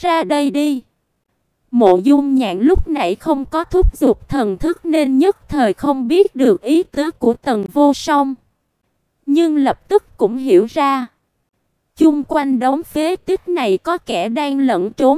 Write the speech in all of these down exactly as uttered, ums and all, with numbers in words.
ra đây đi. Mộ Dung Nhạn lúc nãy không có thúc giục thần thức nên nhất thời không biết được ý tứ của Tần Vô Song. Nhưng lập tức cũng hiểu ra. Chung quanh đống phế tích này có kẻ đang lẩn trốn.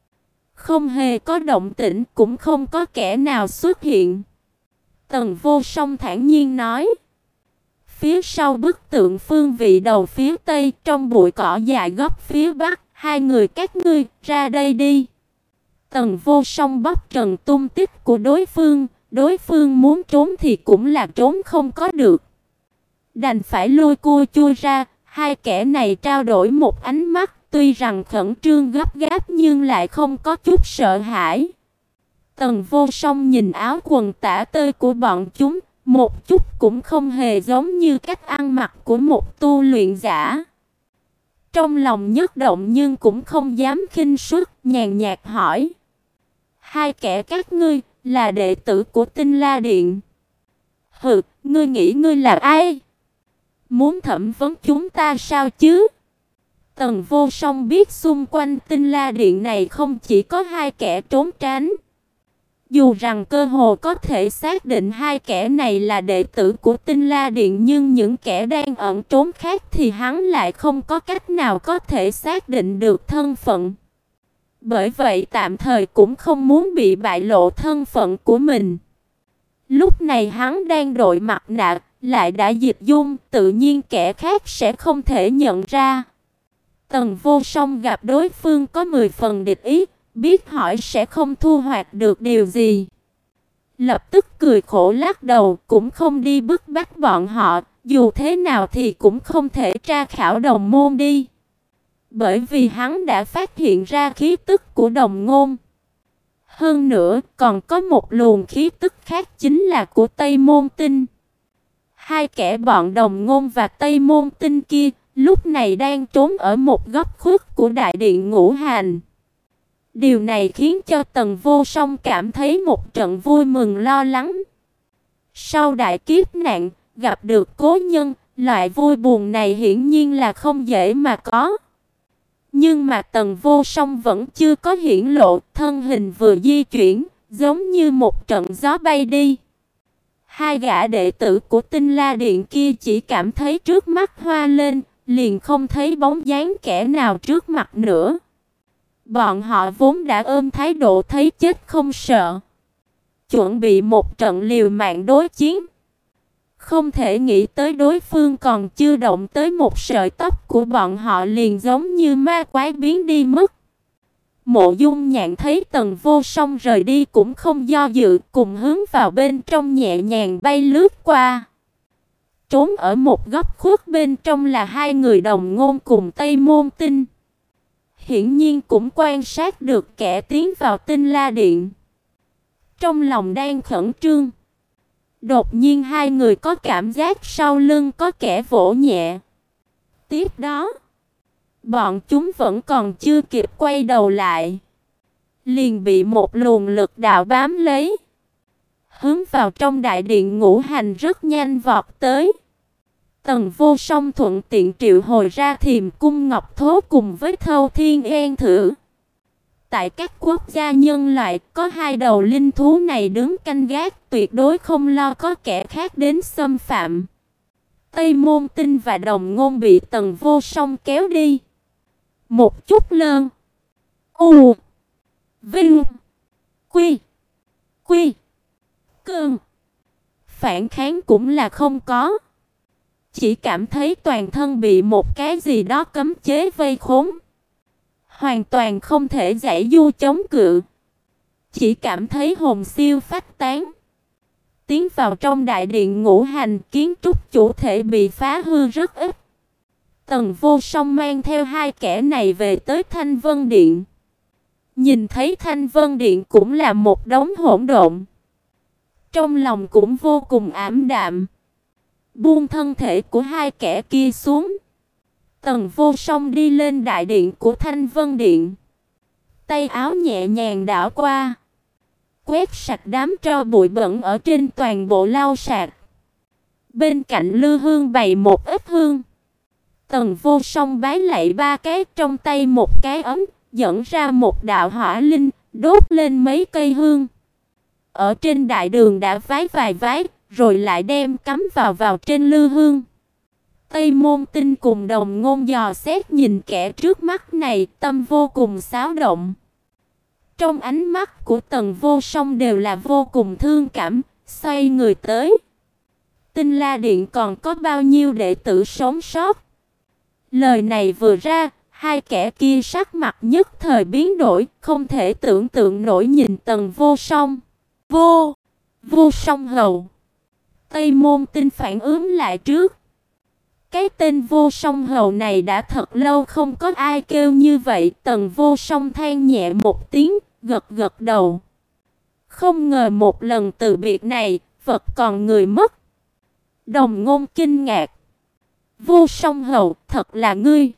Không hề có động tĩnh, cũng không có kẻ nào xuất hiện. Tần Vô Song thản nhiên nói. Phía sau bức tượng phương vị đầu phía tây, trong bụi cỏ dài góc phía bắc, hai người các ngươi ra đây đi. Tần Vô Song bóp trần tung tích của đối phương, đối phương muốn trốn thì cũng là trốn không có được. Đành phải lôi cua chui ra, hai kẻ này trao đổi một ánh mắt, tuy rằng khẩn trương gấp gáp nhưng lại không có chút sợ hãi. Tần Vô Song nhìn áo quần tả tơi của bọn chúng, một chút cũng không hề giống như cách ăn mặc của một tu luyện giả. Trong lòng nhất động nhưng cũng không dám khinh suất, nhàn nhạt hỏi. Hai kẻ các ngươi là đệ tử của Tinh La Điện. Hừ, ngươi nghĩ ngươi là ai? Muốn thẩm vấn chúng ta sao chứ? Tần Vô Song biết xung quanh Tinh La Điện này không chỉ có hai kẻ trốn tránh. Dù rằng cơ hồ có thể xác định hai kẻ này là đệ tử của Tinh La Điện, nhưng những kẻ đang ẩn trốn khác thì hắn lại không có cách nào có thể xác định được thân phận. Bởi vậy tạm thời cũng không muốn bị bại lộ thân phận của mình. Lúc này hắn đang đội mặt nạ, lại đã dịch dung, tự nhiên kẻ khác sẽ không thể nhận ra. Tần Vô Song gặp đối phương có mười phần địch ý, biết hỏi sẽ không thu hoạch được điều gì. Lập tức cười khổ lắc đầu, cũng không đi bức bách bọn họ, dù thế nào thì cũng không thể tra khảo đồng môn đi. Bởi vì hắn đã phát hiện ra khí tức của đồng ngôn. Hơn nữa, còn có một luồng khí tức khác chính là của Tây Môn Tinh. Hai kẻ bọn đồng ngôn và Tây Môn Tinh kia, lúc này đang trốn ở một góc khuất của đại điện Ngũ Hành. Điều này khiến cho Tần Vô Song cảm thấy một trận vui mừng lo lắng. Sau đại kiếp nạn, gặp được cố nhân, loại vui buồn này hiển nhiên là không dễ mà có. Nhưng mà Tần Vô Song vẫn chưa có hiển lộ, thân hình vừa di chuyển, giống như một trận gió bay đi. Hai gã đệ tử của Tinh La Điện kia chỉ cảm thấy trước mắt hoa lên, liền không thấy bóng dáng kẻ nào trước mặt nữa. Bọn họ vốn đã ôm thái độ thấy chết không sợ, chuẩn bị một trận liều mạng đối chiến. Không thể nghĩ tới đối phương còn chưa động tới một sợi tóc của bọn họ liền giống như ma quái biến đi mất. Mộ Dung Nhạn thấy Tần Vô Song rời đi cũng không do dự, cùng hướng vào bên trong nhẹ nhàng bay lướt qua. Trốn ở một góc khuất bên trong là hai người đồng ngôn cùng Tây Môn Tinh. Hiển nhiên cũng quan sát được kẻ tiến vào Tinh La Điện. Trong lòng đang khẩn trương. Đột nhiên hai người có cảm giác sau lưng có kẻ vỗ nhẹ. Tiếp đó, bọn chúng vẫn còn chưa kịp quay đầu lại, liền bị một luồng lực đạo bám lấy, hướng vào trong đại điện Ngũ Hành rất nhanh vọt tới. Tần Vô Song thuận tiện triệu hồi ra Thiềm Cung Ngọc Thố cùng với Thâu Thiên Yên Thử. Tại các quốc gia nhân loại, có hai đầu linh thú này đứng canh gác, tuyệt đối không lo có kẻ khác đến xâm phạm. Tây Môn Tinh và đồng ngôn bị Tần Vô Song kéo đi. Một chút lơn. U. Vinh. Quy. Quy. Cơn. Phản kháng cũng là không có. Chỉ cảm thấy toàn thân bị một cái gì đó cấm chế vây khốn. Hoàn toàn không thể giãy giụa chống cự. Chỉ cảm thấy hồn siêu phách tán. Tiến vào trong đại điện Ngũ Hành, kiến trúc chủ thể bị phá hư rất ít. Tần Vô Song mang theo hai kẻ này về tới Thanh Vân Điện. Nhìn thấy Thanh Vân Điện cũng là một đống hỗn độn. Trong lòng cũng vô cùng ảm đạm. Buông thân thể của hai kẻ kia xuống. Tần Vô Song đi lên đại điện của Thanh Vân Điện. Tay áo nhẹ nhàng đảo qua, quét sạch đám tro bụi bẩn ở trên toàn bộ lau sạc. Bên cạnh lư hương bày một ít hương. Tần Vô Song bái lạy ba cái, trong tay một cái ấm, dẫn ra một đạo hỏa linh, đốt lên mấy cây hương. Ở trên đại đường đã vái vài vái, rồi lại đem cắm vào vào trên lư hương. Tây Môn Tinh cùng Đồng Ngôn dò xét nhìn kẻ trước mắt này, tâm vô cùng xáo động. Trong ánh mắt của Tần Vô Song đều là vô cùng thương cảm, xoay người tới. Tinh La Điện còn có bao nhiêu đệ tử sống sót? Lời này vừa ra, hai kẻ kia sắc mặt nhất thời biến đổi, không thể tưởng tượng nổi nhìn Tần Vô Song. Vô, Vô Song hầu. Tây Môn Tinh phản ứng lại trước. Cái tên Vô Song hầu này đã thật lâu không có ai kêu như vậy. Tần Vô Song than nhẹ một tiếng, gật gật đầu. Không ngờ một lần từ biệt này, vật còn người mất. Đồng Ngôn kinh ngạc. Vô Song hầu, thật là ngươi.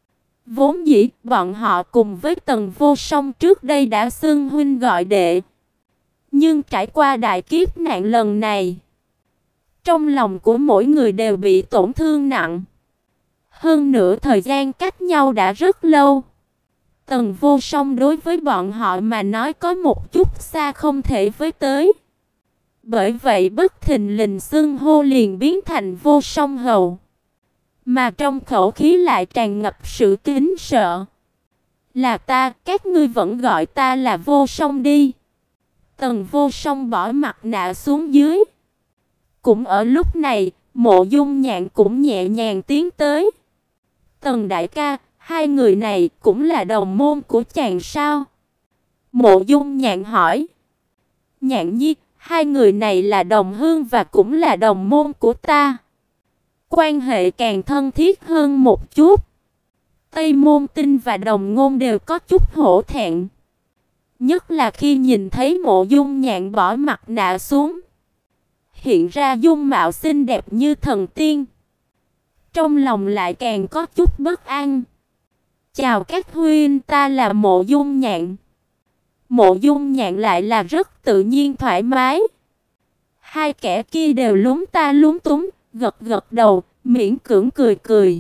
Vốn dĩ, bọn họ cùng với Tần Vô Song trước đây đã xưng huynh gọi đệ. Nhưng trải qua đại kiếp nạn lần này, trong lòng của mỗi người đều bị tổn thương nặng. Hơn nữa thời gian cách nhau đã rất lâu. Tần Vô Song đối với bọn họ mà nói có một chút xa không thể với tới. Bởi vậy bất thình lình xưng hô liền biến thành Vô Song hầu. Mà trong khẩu khí lại tràn ngập sự kính sợ. Là ta, các ngươi vẫn gọi ta là Vô Song đi. Tần Vô Song bỏ mặt nạ xuống dưới. Cũng ở lúc này, Mộ Dung Nhạn cũng nhẹ nhàng tiến tới. Tần đại ca, hai người này cũng là đồng môn của chàng sao? Mộ Dung Nhạn hỏi. Nhạn nhi, hai người này là đồng hương và cũng là đồng môn của ta. Quan hệ càng thân thiết hơn một chút. Tây Môn Tinh và Đồng Ngôn đều có chút hổ thẹn. Nhất là khi nhìn thấy Mộ Dung Nhạn bỏ mặt nạ xuống, hiện ra dung mạo xinh đẹp như thần tiên. Trong lòng lại càng có chút bất an. Chào các huynh, ta là Mộ Dung Nhạn. Mộ Dung Nhạn lại là rất tự nhiên thoải mái. Hai kẻ kia đều lúng ta lúng túng, gật gật đầu, miễn cưỡng cười cười.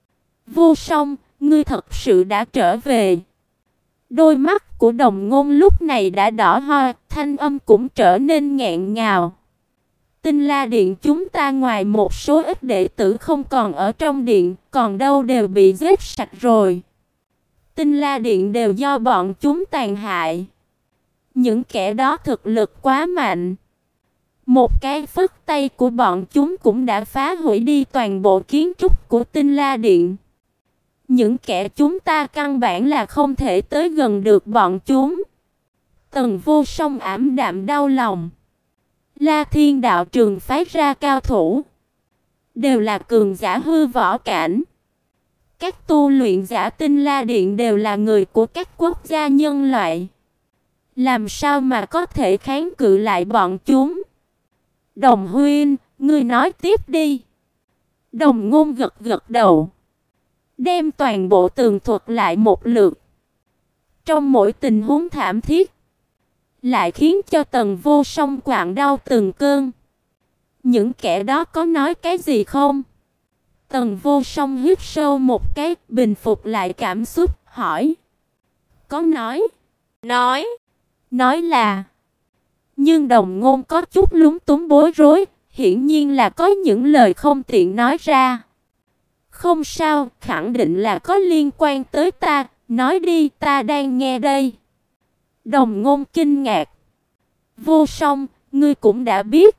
Vô Song, ngươi thật sự đã trở về. Đôi mắt của Đồng Ngôn lúc này đã đỏ hoe, thanh âm cũng trở nên nghẹn ngào. Tinh La Điện chúng ta ngoài một số ít đệ tử không còn ở trong điện, còn đâu đều bị giết sạch rồi. Tinh La Điện đều do bọn chúng tàn hại. Những kẻ đó thực lực quá mạnh. Một cái phất tay của bọn chúng cũng đã phá hủy đi toàn bộ kiến trúc của Tinh La Điện. Những kẻ chúng ta căn bản là không thể tới gần được bọn chúng. Tần Vô Song ảm đạm đau lòng. La Thiên đạo trường phái ra cao thủ, đều là cường giả hư võ cảnh. Các tu luyện giả Tinh La Điện đều là người của các quốc gia nhân loại. Làm sao mà có thể kháng cự lại bọn chúng? Đồng huynh, ngươi nói tiếp đi. Đồng Ngôn gật gật đầu, đem toàn bộ tường thuật lại một lượt. Trong mỗi tình huống thảm thiết, lại khiến cho Tần Vô Song quặn đau từng cơn. Những kẻ đó có nói cái gì không? Tần Vô Song hít sâu một cái, bình phục lại cảm xúc, hỏi. Có nói. Nói. Nói là. Nhưng Đồng Ngôn có chút lúng túng bối rối, hiển nhiên là có những lời không tiện nói ra. Không sao, khẳng định là có liên quan tới ta, nói đi, ta đang nghe đây. Đồng Ngôn kinh ngạc. Vô Song, ngươi cũng đã biết.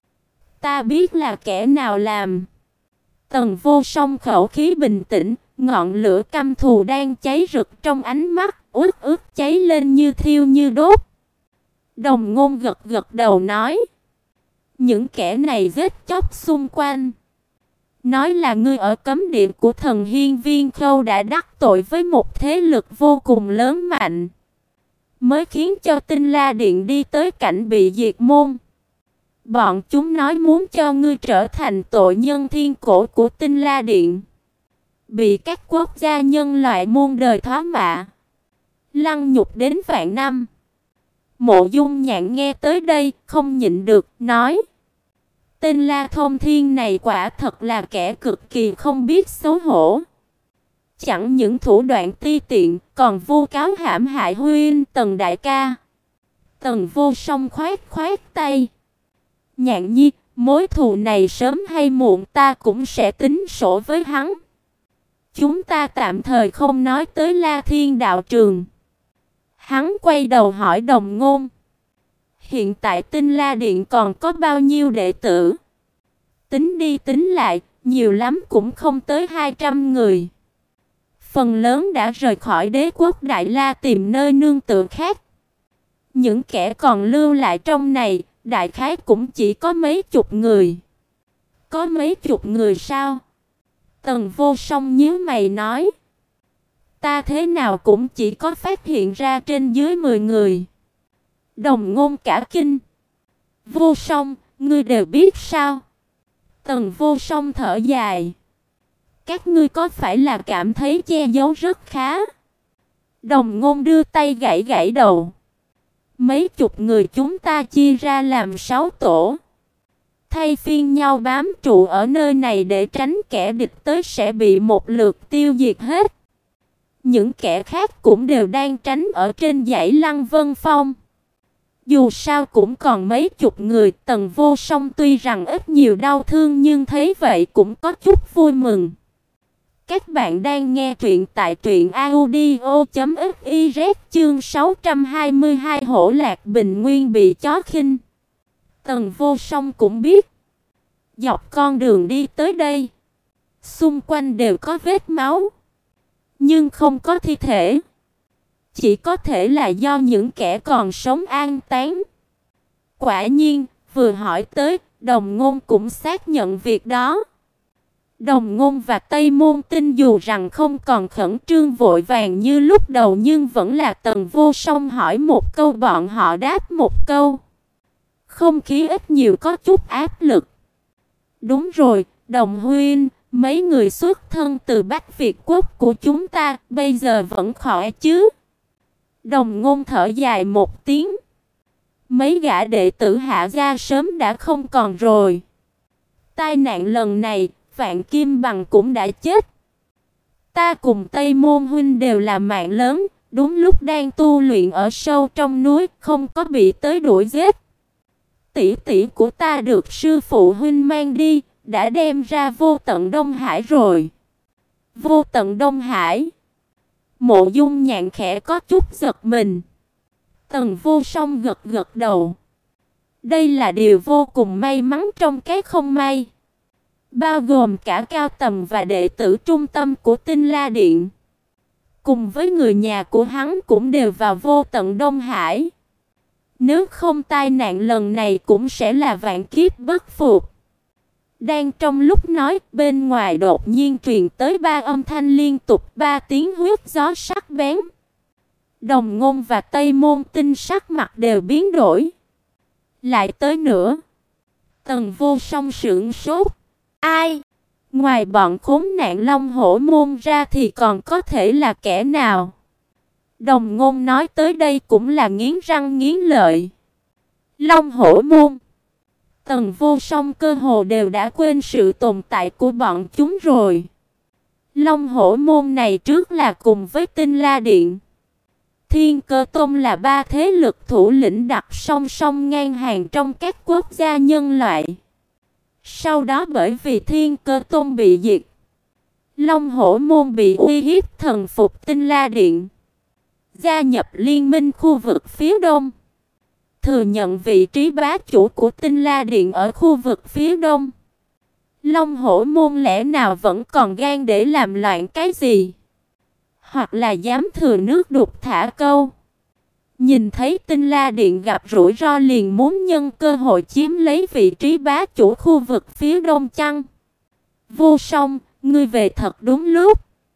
Ta biết là kẻ nào làm. Tần Vô Song khẩu khí bình tĩnh, ngọn lửa căm thù đang cháy rực trong ánh mắt, uất ức cháy lên như thiêu như đốt. Đồng Ngôn gật gật đầu nói. Những kẻ này giết chóc xung quanh. Nói là ngươi ở cấm địa của thần Hiên Viên Khâu đã đắc tội với một thế lực vô cùng lớn mạnh, mới khiến cho Tinh La Điện đi tới cảnh bị diệt môn. Bọn chúng nói muốn cho ngươi trở thành tội nhân thiên cổ của Tinh La Điện, bị các quốc gia nhân loại muôn đời thói mạ, lăng nhục đến vạn năm. Mộ Dung Nhạn nghe tới đây, không nhịn được, nói. Tên La Thông Thiên này quả thật là kẻ cực kỳ không biết xấu hổ. chẳng những thủ đoạn ti tiện, còn vu cáo hãm hại huynh Tần đại ca. Tần Vô Song khoát khoát tay. Nhạn Nhi, mối thù này sớm hay muộn ta cũng sẽ tính sổ với hắn. Chúng ta tạm thời không nói tới La Thiên đạo trường. Hắn quay đầu hỏi Đồng Ngôn. Hiện tại Tinh La Điện còn có bao nhiêu đệ tử? Tính đi tính lại, nhiều lắm cũng không tới hai trăm người. Phần lớn đã rời khỏi đế quốc Đại La tìm nơi nương tựa khác. Những kẻ còn lưu lại trong này, đại khái cũng chỉ có mấy chục người. Có mấy chục người sao? Tần Vô Song nhíu mày nói. Ta thế nào cũng chỉ có phát hiện ra trên dưới mười người. Đồng Ngôn cả kinh. Vô Song, ngươi đều biết sao? Tần Vô Song thở dài. Các ngươi có phải là cảm thấy che giấu rất khá? Đồng Ngôn đưa tay gãy gãy đầu. Mấy chục người chúng ta chia ra làm sáu tổ. Thay phiên nhau bám trụ ở nơi này để tránh kẻ địch tới sẽ bị một lượt tiêu diệt hết. Những kẻ khác cũng đều đang tránh ở trên dãy Lăng Vân Phong. Dù sao cũng còn mấy chục người. Tần Vô Song tuy rằng ít nhiều đau thương nhưng thấy vậy cũng có chút vui mừng. Các bạn đang nghe truyện tại truyện audio chấm fiz chương sáu trăm hai mươi hai Hổ Lạc Bình Nguyên bị chó khinh. Tần Vô Song cũng biết. Dọc con đường đi tới đây, xung quanh đều có vết máu. Nhưng không có thi thể. Chỉ có thể là do những kẻ còn sống an táng. Quả nhiên, vừa hỏi tới, Đồng Ngôn cũng xác nhận việc đó. Đồng Ngôn và Tây Môn Tinh dù rằng không còn khẩn trương vội vàng như lúc đầu nhưng vẫn là Tần Vô Song hỏi một câu bọn họ đáp một câu. Không khí ít nhiều có chút áp lực. Đúng rồi, Đồng huynh, mấy người xuất thân từ Bắc Việt quốc của chúng ta bây giờ vẫn khỏe chứ? Đồng Ngôn thở dài một tiếng. Mấy gã đệ tử Hạ gia sớm đã không còn rồi. Tai nạn lần này, Vạn Kim Bằng cũng đã chết. Ta cùng Tây Môn huynh đều là mạng lớn, đúng lúc đang tu luyện ở sâu trong núi, không có bị tới đuổi giết. Tỷ tỷ của ta được sư phụ huynh mang đi, đã đem ra Vô Tận Đông Hải rồi. Vô Tận Đông Hải? Mộ Dung Nhạn khẽ có chút giật mình. Tần Vô Song gật gật đầu. Đây là điều vô cùng may mắn trong cái không may. Bao gồm cả cao tầng và đệ tử trung tâm của Tinh La Điện. Cùng với người nhà của hắn cũng đều vào Vô Tận Đông Hải. Nếu không tai nạn lần này cũng sẽ là vạn kiếp bất phục. Đang trong lúc nói, bên ngoài đột nhiên truyền tới ba âm thanh liên tục, ba tiếng huyết gió sắc bén. Đồng Ngôn và Tây Môn Tinh sắc mặt đều biến đổi. Lại tới nữa. Tần Vô Song sững sốt. Ai? Ngoài bọn khốn nạn Long Hổ môn ra thì còn có thể là kẻ nào? Đồng Ngôn nói tới đây cũng là nghiến răng nghiến lợi. Long Hổ môn. Tần Vô Song cơ hồ đều đã quên sự tồn tại của bọn chúng rồi. Long Hổ môn này trước là cùng với Tinh La Điện, Thiên Cơ Tông là ba thế lực thủ lĩnh đặt song song ngang hàng trong các quốc gia nhân loại. Sau đó bởi vì Thiên Cơ Tông bị diệt, Long Hổ môn bị uy hiếp thần phục Tinh La Điện, gia nhập liên minh khu vực phía đông, thừa nhận vị trí bá chủ của Tinh La Điện ở khu vực phía đông. Long Hổ môn lẽ nào vẫn còn gan để làm loạn cái gì? Hoặc là dám thừa nước đục thả câu? Nhìn thấy Tinh La Điện gặp rủi ro liền muốn nhân cơ hội chiếm lấy vị trí bá chủ khu vực phía đông chăng? Vô Song, ngươi về thật đúng lúc.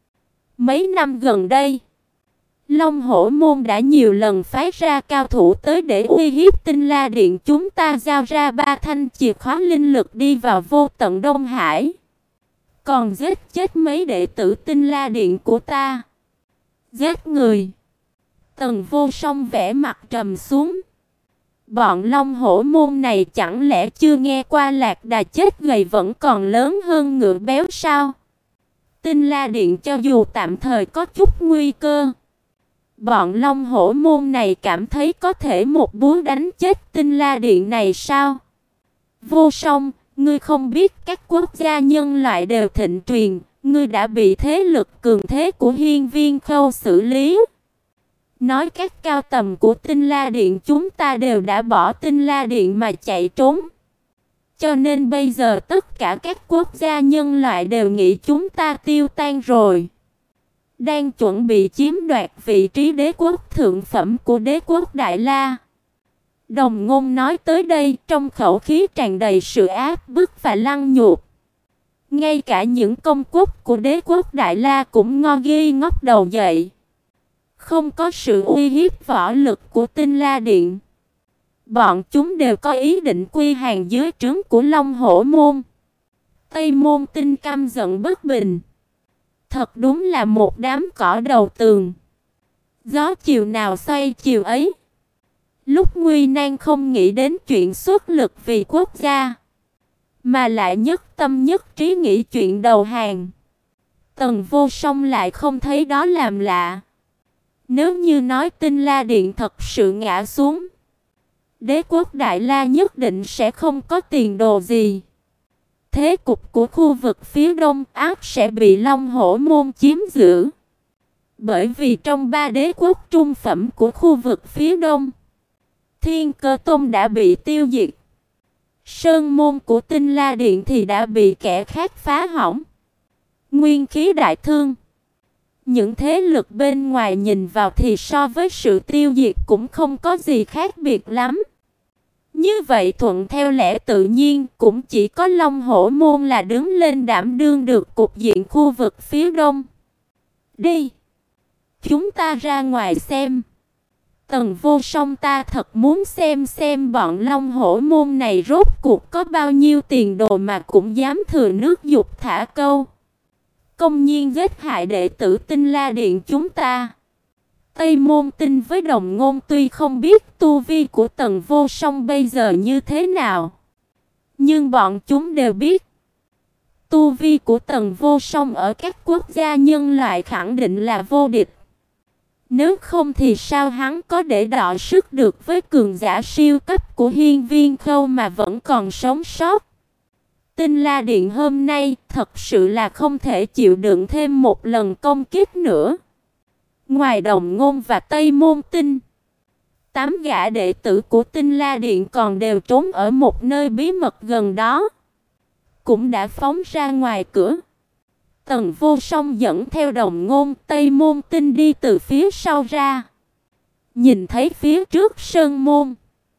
Mấy năm gần đây, Long Hổ môn đã nhiều lần phái ra cao thủ tới để uy hiếp Tinh La Điện, chúng ta giao ra ba thanh chìa khóa linh lực đi vào Vô Tận Đông Hải, còn giết chết mấy đệ tử Tinh La Điện của ta. Giết người? Tần Vô Song vẻ mặt trầm xuống. Bọn Long Hổ môn này chẳng lẽ chưa nghe qua lạc đà chết gầy vẫn còn lớn hơn ngựa béo sao? Tinh La Điện cho dù tạm thời có chút nguy cơ, bọn Long Hổ môn này cảm thấy có thể một búa đánh chết Tinh La Điện này sao? Vô Song, ngươi không biết các quốc gia nhân loại đều thịnh truyền, ngươi đã bị thế lực cường thế của Hiên Viên Khâu xử lý. Nói các cao tầm của Tinh La Điện chúng ta đều đã bỏ Tinh La Điện mà chạy trốn. Cho nên bây giờ tất cả các quốc gia nhân loại đều nghĩ chúng ta tiêu tan rồi. Đang chuẩn bị chiếm đoạt vị trí đế quốc thượng phẩm của đế quốc Đại La. Đồng Ngôn nói tới đây trong khẩu khí tràn đầy sự áp bức và lăng nhục. Ngay cả những công quốc của đế quốc Đại La cũng ngo ghi ngóc đầu dậy. Không có sự uy hiếp võ lực của Tinh La Điện, bọn chúng đều có ý định quy hàng dưới trướng của Long Hổ môn. Tây Môn Tinh căm giận bất bình. Thật đúng là một đám cỏ đầu tường. Gió chiều nào xoay chiều ấy. Lúc nguy nan không nghĩ đến chuyện xuất lực vì quốc gia, mà lại nhất tâm nhất trí nghĩ chuyện đầu hàng. Tần Vô Song lại không thấy đó làm lạ. Nếu như nói Tinh La Điện thật sự ngã xuống, đế quốc Đại La nhất định sẽ không có tiền đồ gì. Thế cục của khu vực phía đông ác sẽ bị Long Hổ môn chiếm giữ. Bởi vì trong ba đế quốc trung phẩm của khu vực phía đông, Thiên Cơ Tông đã bị tiêu diệt. Sơn môn của Tinh La Điện thì đã bị kẻ khác phá hỏng, nguyên khí đại thương. Những thế lực bên ngoài nhìn vào thì so với sự tiêu diệt cũng không có gì khác biệt lắm. Như vậy thuận theo lẽ tự nhiên cũng chỉ có Long Hổ môn là đứng lên đảm đương được cục diện khu vực phía đông. Đi, chúng ta ra ngoài xem. Tần Vô Song, ta thật muốn xem xem bọn Long Hổ môn này rốt cuộc có bao nhiêu tiền đồ mà cũng dám thừa nước giục thả câu, công nhiên giết hại đệ tử Tinh La Điện chúng ta. Tây Môn Tinh với Đồng Ngôn tuy không biết tu vi của Tần Vô Song bây giờ như thế nào, nhưng bọn chúng đều biết tu vi của Tần Vô Song ở các quốc gia nhân loại khẳng định là vô địch. Nếu không thì sao hắn có để đọ sức được với cường giả siêu cấp của Hiên Viên Khâu mà vẫn còn sống sót. Tinh La Điện hôm nay thật sự là không thể chịu đựng thêm một lần công kích nữa. Ngoài Đồng Ngôn và Tây Môn Tinh, tám gã đệ tử của Tinh La Điện còn đều trốn ở một nơi bí mật gần đó, cũng đã phóng ra ngoài cửa. Tần Vô Song dẫn theo Đồng Ngôn, Tây Môn Tinh đi từ phía sau ra. Nhìn thấy phía trước sơn môn,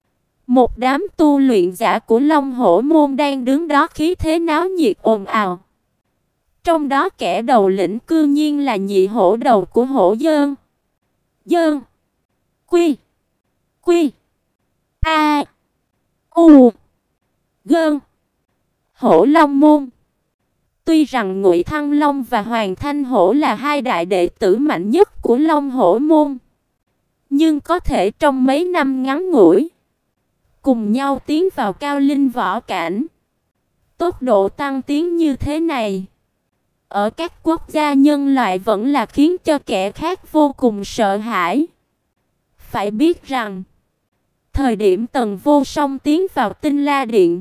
một đám tu luyện giả của Long Hổ môn đang đứng đó khí thế náo nhiệt ồn ào. Trong đó kẻ đầu lĩnh cư nhiên là nhị hổ đầu của Hổ Dơn. Dơn. Quy. Quy. A. U. Gơn. Hổ Long môn. Tuy rằng Ngụy Thăng Long và Hoàng Thanh Hổ là hai đại đệ tử mạnh nhất của Long Hổ môn, nhưng có thể trong mấy năm ngắn ngủi cùng nhau tiến vào cao linh võ cảnh. Tốc độ tăng tiến như thế này, ở các quốc gia nhân loại vẫn là khiến cho kẻ khác vô cùng sợ hãi. Phải biết rằng, thời điểm Tần Vô Song tiến vào Tinh La Điện,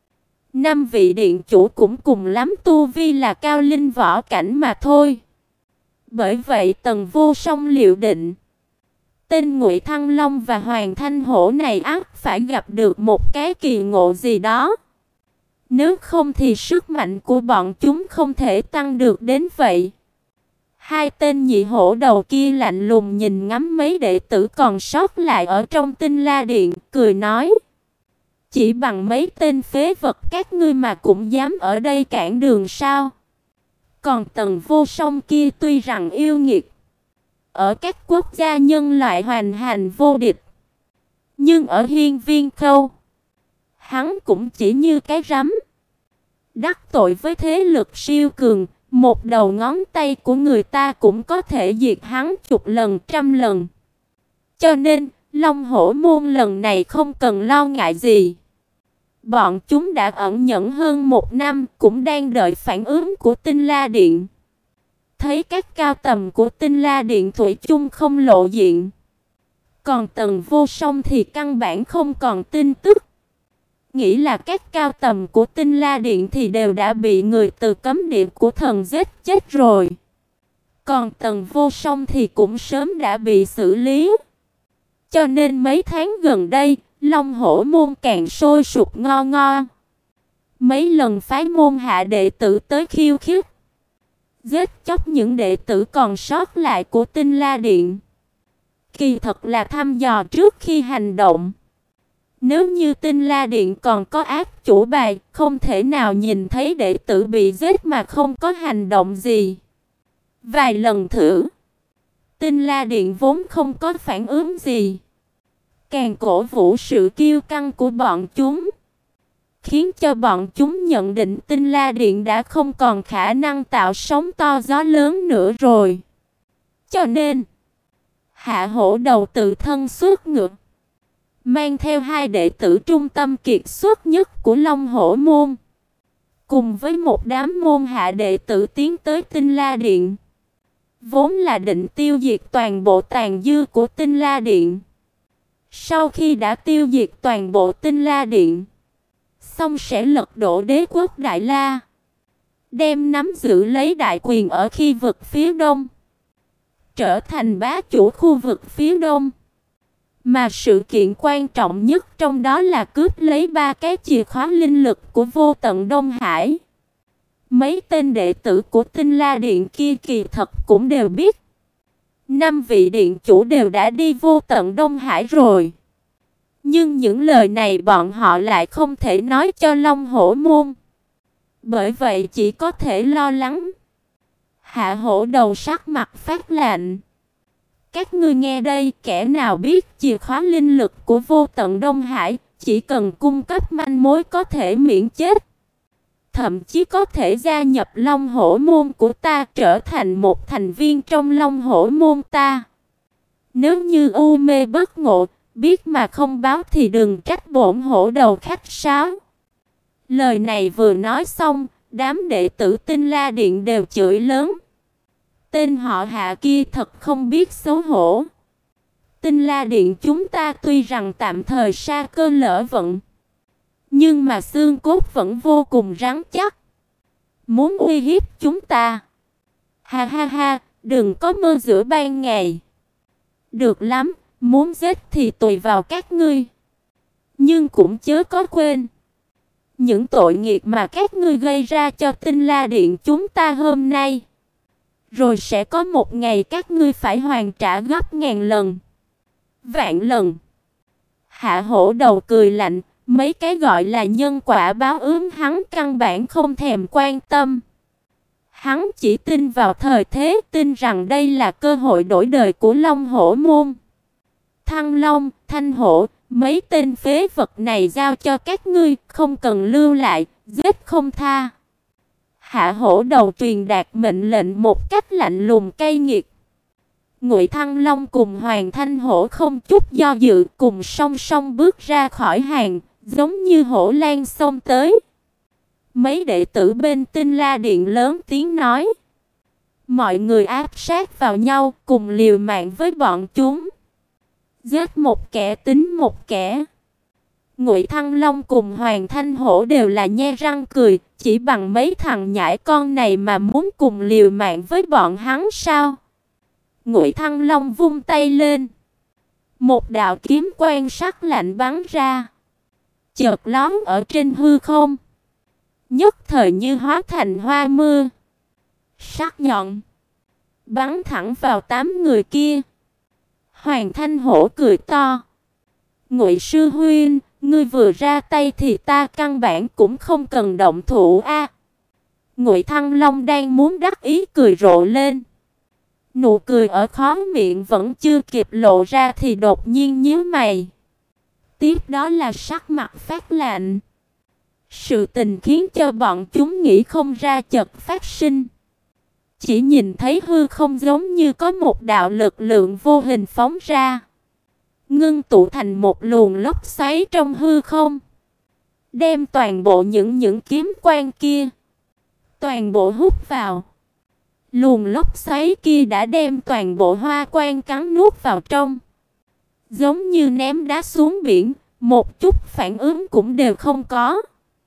năm vị điện chủ cũng cùng lắm tu vi là cao linh võ cảnh mà thôi. Bởi vậy Tần Vô Song liệu định, tên Ngụy Thăng Long và Hoàng Thanh Hổ này ắt phải gặp được một cái kỳ ngộ gì đó. Nếu không thì sức mạnh của bọn chúng không thể tăng được đến vậy. Hai tên nhị hổ đầu kia lạnh lùng nhìn ngắm mấy đệ tử còn sót lại ở trong Tinh La Điện, cười nói: chỉ bằng mấy tên phế vật các ngươi mà cũng dám ở đây cản đường sao? Còn Tần Vô Song kia tuy rằng yêu nghiệt, ở các quốc gia nhân loại hoành hành vô địch, nhưng ở Hiên Viên Khâu, hắn cũng chỉ như cái rắm. Đắc tội với thế lực siêu cường, một đầu ngón tay của người ta cũng có thể diệt hắn chục lần trăm lần. Cho nên, Long Hổ môn lần này không cần lo ngại gì. Bọn chúng đã ẩn nhẫn hơn một năm, cũng đang đợi phản ứng của Tinh La Điện. thấy các cao tầm của Tinh La Điện thủy chung không lộ diện. Còn Tần Vô Song thì căn bản không còn tin tức. Nghĩ là các cao tầm của Tinh La Điện thì đều đã bị người từ cấm địa của thần giết chết rồi. Còn Tần Vô Song thì cũng sớm đã bị xử lý. Cho nên mấy tháng gần đây, Long Hổ môn càng sôi sục ngo ngo. Mấy lần phái môn hạ đệ tử tới khiêu khích, giết chóc những đệ tử còn sót lại của Tinh La Điện. Kỳ thật là thăm dò trước khi hành động. Nếu như Tinh La Điện còn có ác chủ bài, không thể nào nhìn thấy đệ tử bị giết mà không có hành động gì. Vài lần thử, Tinh La Điện vốn không có phản ứng gì, càng cổ vũ sự kiêu căng của bọn chúng, khiến cho bọn chúng nhận định Tinh La Điện đã không còn khả năng tạo sóng to gió lớn nữa rồi. Cho nên, Hạ Hổ Đầu tự thân xuất ngựa, mang theo hai đệ tử trung tâm kiệt xuất nhất của Long Hổ môn, cùng với một đám môn hạ đệ tử tiến tới Tinh La Điện. Vốn là định tiêu diệt toàn bộ tàn dư của Tinh La Điện. Sau khi đã tiêu diệt toàn bộ Tinh La Điện, xong sẽ lật đổ đế quốc Đại La, đem nắm giữ lấy đại quyền ở khu vực phía đông, trở thành bá chủ khu vực phía đông. Mà sự kiện quan trọng nhất trong đó là cướp lấy ba cái chìa khóa linh lực của Vô Tận Đông Hải. Mấy tên đệ tử của Tinh La Điện kia kỳ thật cũng đều biết, năm vị điện chủ đều đã đi Vô Tận Đông Hải rồi. Nhưng những lời này bọn họ lại không thể nói cho Long Hổ môn. Bởi vậy chỉ có thể lo lắng. Hạ Hổ Đầu sắc mặt phát lạnh. Các ngươi nghe đây, kẻ nào biết chìa khóa linh lực của Vô Tận Đông Hải, chỉ cần cung cấp manh mối có thể miễn chết. Thậm chí có thể gia nhập Long Hổ môn của ta, trở thành một thành viên trong Long Hổ môn ta. Nếu như u mê bất ngộ, biết mà không báo thì đừng trách bổn hổ đầu khách sáo. Lời này vừa nói xong, đám đệ tử Tinh La Điện đều chửi lớn. Tên họ Hạ kia thật không biết xấu hổ. Tinh La Điện chúng ta tuy rằng tạm thời sa cơ lỡ vận, nhưng mà xương cốt vẫn vô cùng rắn chắc. Muốn uy hiếp chúng ta? Ha ha ha, đừng có mơ giữa ban ngày. Được lắm, muốn giết thì tùy vào các ngươi. Nhưng cũng chớ có quên những tội nghiệp mà các ngươi gây ra cho Tinh La Điện chúng ta hôm nay. Rồi sẽ có một ngày các ngươi phải hoàn trả gấp ngàn lần, vạn lần. Hạ Hổ Đầu cười lạnh, mấy cái gọi là nhân quả báo ứng hắn căn bản không thèm quan tâm. Hắn chỉ tin vào thời thế, tin rằng đây là cơ hội đổi đời của Long Hổ môn. Thăng Long, Thanh Hổ, mấy tên phế vật này giao cho các ngươi, không cần lưu lại, giết không tha. Hạ Hổ Đầu truyền đạt mệnh lệnh một cách lạnh lùng cay nghiệt. Ngụy Thăng Long cùng Hoàng Thanh Hổ không chút do dự cùng song song bước ra khỏi hàng, giống như hổ lang xông tới. Mấy đệ tử bên Tinh La Điện lớn tiếng nói. Mọi người áp sát vào nhau cùng liều mạng với bọn chúng. Giết một kẻ tính một kẻ. Ngụy Thăng Long cùng Hoàng Thanh Hổ đều là nhe răng cười, chỉ bằng mấy thằng nhãi con này mà muốn cùng liều mạng với bọn hắn sao? Ngụy Thăng Long vung tay lên, một đạo kiếm quang sắc lạnh bắn ra, chợt lóe ở trên hư không, nhất thời như hóa thành hoa mưa, sắc nhọn bắn thẳng vào tám người kia. Hoàng Thanh Hổ cười to. Ngụy sư huynh, ngươi vừa ra tay thì ta căn bản cũng không cần động thủ a. Ngụy Thăng Long đang muốn đắc ý cười rộ lên. Nụ cười ở khóe miệng vẫn chưa kịp lộ ra thì đột nhiên nhíu mày. Tiếp đó là sắc mặt phát lạnh. Sự tình khiến cho bọn chúng nghĩ không ra chợt phát sinh. Chỉ nhìn thấy hư không giống như có một đạo lực lượng vô hình phóng ra, ngưng tụ thành một luồng lốc xoáy trong hư không, đem toàn bộ những những kiếm quang kia toàn bộ hút vào. Luồng lốc xoáy kia đã đem toàn bộ hoa quan cắn nuốt vào trong. Giống như ném đá xuống biển, một chút phản ứng cũng đều không có.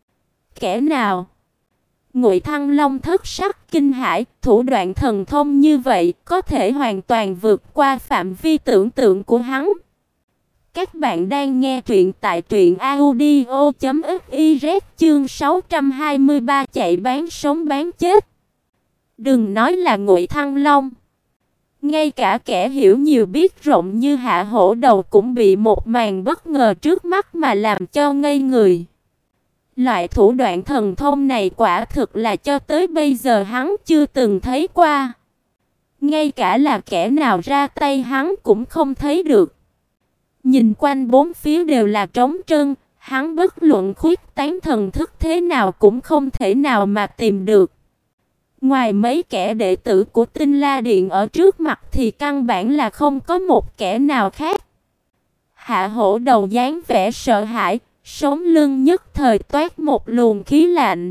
Kẻ nào? Ngụy Thăng Long thất sắc kinh hãi, thủ đoạn thần thông như vậy có thể hoàn toàn vượt qua phạm vi tưởng tượng của hắn. Các bạn đang nghe truyện tại truyện audio chấm fiz chương sáu trăm hai mươi ba chạy bán sống bán chết. Đừng nói là Ngụy Thăng Long, ngay cả kẻ hiểu nhiều biết rộng như Hạ Hổ Đầu cũng bị một màn bất ngờ trước mắt mà làm cho ngây người. Loại thủ đoạn thần thông này quả thực là cho tới bây giờ hắn chưa từng thấy qua. Ngay cả là kẻ nào ra tay hắn cũng không thấy được. Nhìn quanh bốn phía đều là trống trơn, hắn bất luận khuyết tán thần thức thế nào cũng không thể nào mà tìm được. Ngoài mấy kẻ đệ tử của Tinh La Điện ở trước mặt thì căn bản là không có một kẻ nào khác. Hạ Hổ Đầu dáng vẻ sợ hãi, sống lưng nhất thời toát một luồng khí lạnh.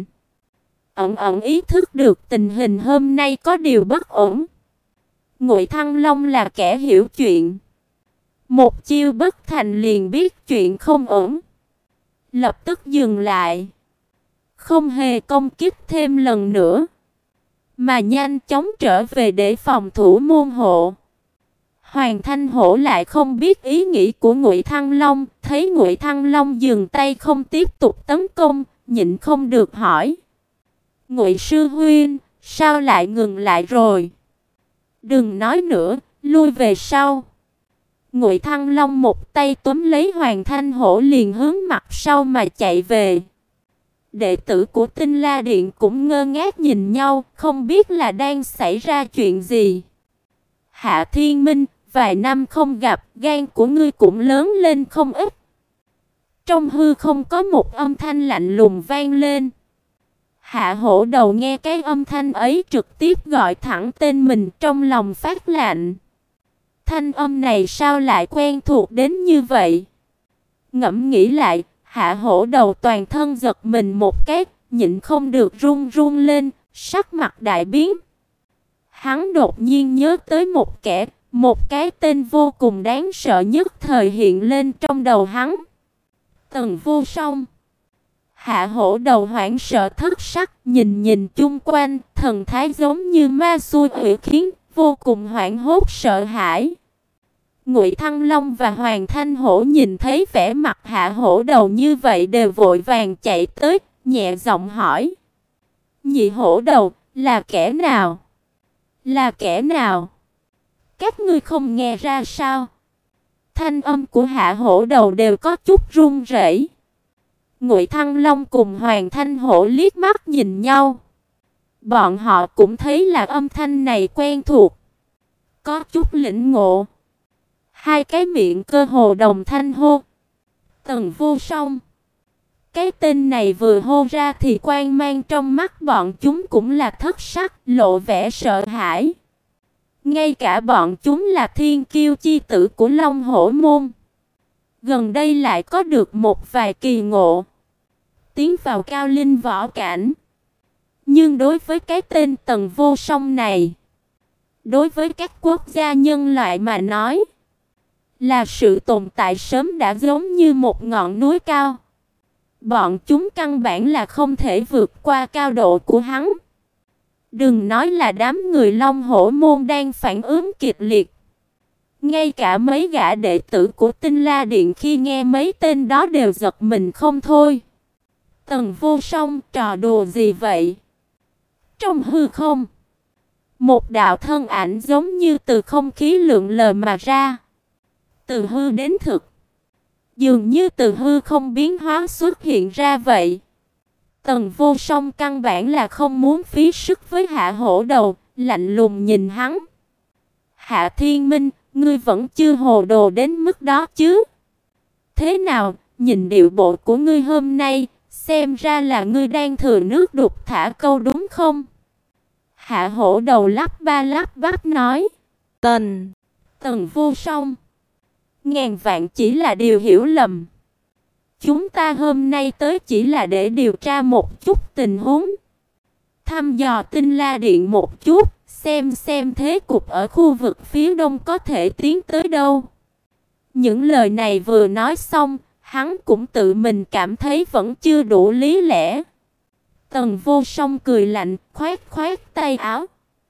Ẩn ẩn ý thức được tình hình hôm nay có điều bất ổn. Ngụy Thăng Long là kẻ hiểu chuyện. Một chiêu bất thành liền biết chuyện không ổn. Lập tức dừng lại. Không hề công kích thêm lần nữa, mà nhanh chóng trở về để phòng thủ môn hộ. Hoàng Thanh Hổ lại không biết ý nghĩ của Ngụy Thăng Long, thấy Ngụy Thăng Long dừng tay không tiếp tục tấn công, nhịn không được hỏi: "Ngụy sư huynh, sao lại ngừng lại rồi? Đừng nói nữa, lui về sau." Ngụy Thăng Long một tay túm lấy Hoàng Thanh Hổ liền hướng mặt sau mà chạy về. Đệ tử của Tinh La Điện cũng ngơ ngác nhìn nhau, không biết là đang xảy ra chuyện gì. Hạ Thiên Minh, vài năm không gặp, gan của ngươi cũng lớn lên không ít. Trong hư không có một âm thanh lạnh lùng vang lên. Hạ Hổ Đầu nghe cái âm thanh ấy trực tiếp gọi thẳng tên mình, trong lòng phát lạnh. Thanh âm này sao lại quen thuộc đến như vậy? Ngẫm nghĩ lại, Hạ Hổ Đầu toàn thân giật mình một cái, nhịn không được run run lên, sắc mặt đại biến. Hắn đột nhiên nhớ tới một kẻ, một cái tên vô cùng đáng sợ nhất thời hiện lên trong đầu hắn. Tần Vô Song. Hạ Hổ Đầu hoảng sợ thất sắc, nhìn nhìn chung quanh, thần thái giống như ma xui quỷ khiến, vô cùng hoảng hốt sợ hãi. Ngụy Thăng Long và Hoàng Thanh Hổ nhìn thấy vẻ mặt Hạ Hổ Đầu như vậy đều vội vàng chạy tới, nhẹ giọng hỏi: "Nhị Hổ Đầu, là kẻ nào? Là kẻ nào? Các ngươi không nghe ra sao?" Thanh âm của Hạ Hổ Đầu đều có chút run rẩy. Ngụy Thăng Long cùng Hoàng Thanh Hổ liếc mắt nhìn nhau. Bọn họ cũng thấy là âm thanh này quen thuộc, có chút lĩnh ngộ. Hai cái miệng cơ hồ đồng thanh hô: "Tần Vô Song." Cái tên này vừa hô ra thì quang mang trong mắt bọn chúng cũng là thất sắc, lộ vẻ sợ hãi. Ngay cả bọn chúng là thiên kiêu chi tử của Long Hổ môn, gần đây lại có được một vài kỳ ngộ, tiến vào cao linh võ cảnh. Nhưng đối với cái tên Tần Vô Song này, đối với các quốc gia nhân loại mà nói, là sự tồn tại sớm đã giống như một ngọn núi cao. Bọn chúng căn bản là không thể vượt qua cao độ của hắn. Đừng nói là đám người Long Hổ môn đang phản ứng kịch liệt, ngay cả mấy gã đệ tử của Tinh La Điện khi nghe mấy tên đó đều giật mình không thôi. Tần Vô Song, trò đùa gì vậy? Trong hư không, một đạo thân ảnh giống như từ không khí lượn lờ mà ra. Từ hư đến thực, dường như từ hư không biến hóa xuất hiện ra vậy. Tần Vô Song căn bản là không muốn phí sức với Hạ Hổ Đầu, lạnh lùng nhìn hắn. "Hạ Thiên Minh, ngươi vẫn chưa hồ đồ đến mức đó chứ? Thế nào, nhìn điệu bộ của ngươi hôm nay, xem ra là ngươi đang thừa nước đục thả câu đúng không?" Hạ Hổ Đầu lắp ba lắp bắp nói. Tần, Tần Vô Song, ngàn vạn chỉ là điều hiểu lầm. Chúng ta hôm nay tới chỉ là để điều tra một chút tình huống, thăm dò Tinh La Điện một chút, xem xem thế cục ở khu vực phía đông có thể tiến tới đâu. Những lời này vừa nói xong, hắn cũng tự mình cảm thấy vẫn chưa đủ lý lẽ. Tần Vô Song cười lạnh, khoát khoát tay áo.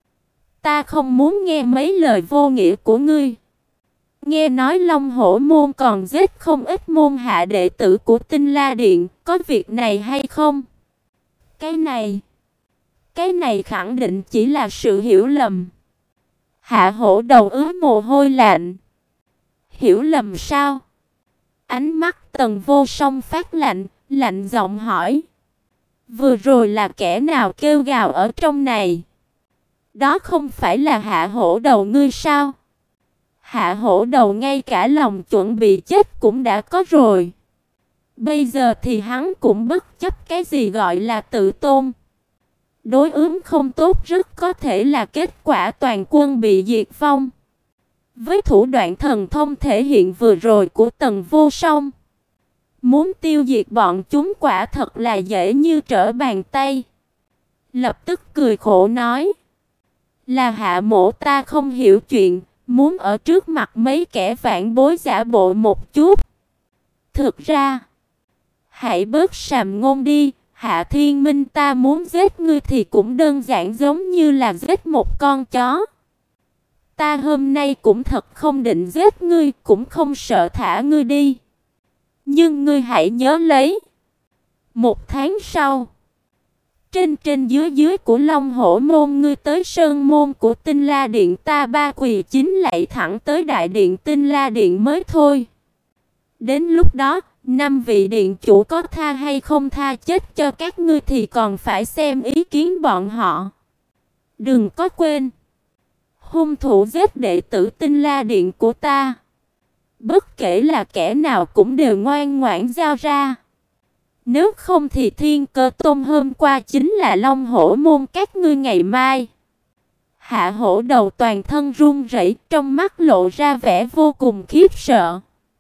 Ta không muốn nghe mấy lời vô nghĩa của ngươi. Nghe nói Long Hổ môn còn giết không ít môn hạ đệ tử của Tinh La Điện, có việc này hay không? Cái này, cái này khẳng định chỉ là sự hiểu lầm. Hạ Hổ đầu ứa mồ hôi lạnh. Hiểu lầm sao? Ánh mắt Tần Vô Song phát lạnh, lạnh giọng hỏi. Vừa rồi là kẻ nào kêu gào ở trong này? Đó không phải là Hạ Hổ đầu ngươi sao? Hạ Hổ đầu ngay cả lòng chuẩn bị chết cũng đã có rồi. Bây giờ thì hắn cũng bất chấp cái gì gọi là tự tôn. Đối ứng không tốt rất có thể là kết quả toàn quân bị diệt vong. Với thủ đoạn thần thông thể hiện vừa rồi của Tần Vô Song, muốn tiêu diệt bọn chúng quả thật là dễ như trở bàn tay. Lập tức cười khổ nói. Là Hạ mỗ ta không hiểu chuyện, muốn ở trước mặt mấy kẻ vãn bối giả bộ một chút. Thực ra, hãy bớt sàm ngôn đi, Hạ Thiên Minh ta muốn giết ngươi thì cũng đơn giản giống như là giết một con chó. Ta hôm nay cũng thật không định giết ngươi, cũng không sợ thả ngươi đi. Nhưng ngươi hãy nhớ lấy. Một tháng sau, trên trên dưới dưới của Long Hổ môn ngươi tới sơn môn của Tinh La Điện ta ba quỳ chín lạy thẳng tới đại điện Tinh La Điện mới thôi. Đến lúc đó, năm vị điện chủ có tha hay không tha chết cho các ngươi thì còn phải xem ý kiến bọn họ. Đừng có quên, hung thủ giết đệ tử Tinh La Điện của ta, bất kể là kẻ nào cũng đều ngoan ngoãn giao ra. Nếu không thì Thiên Cơ Tôn hôm qua chính là Long Hổ môn các ngươi ngày mai. Hạ Hổ đầu toàn thân run rẩy, trong mắt lộ ra vẻ vô cùng khiếp sợ.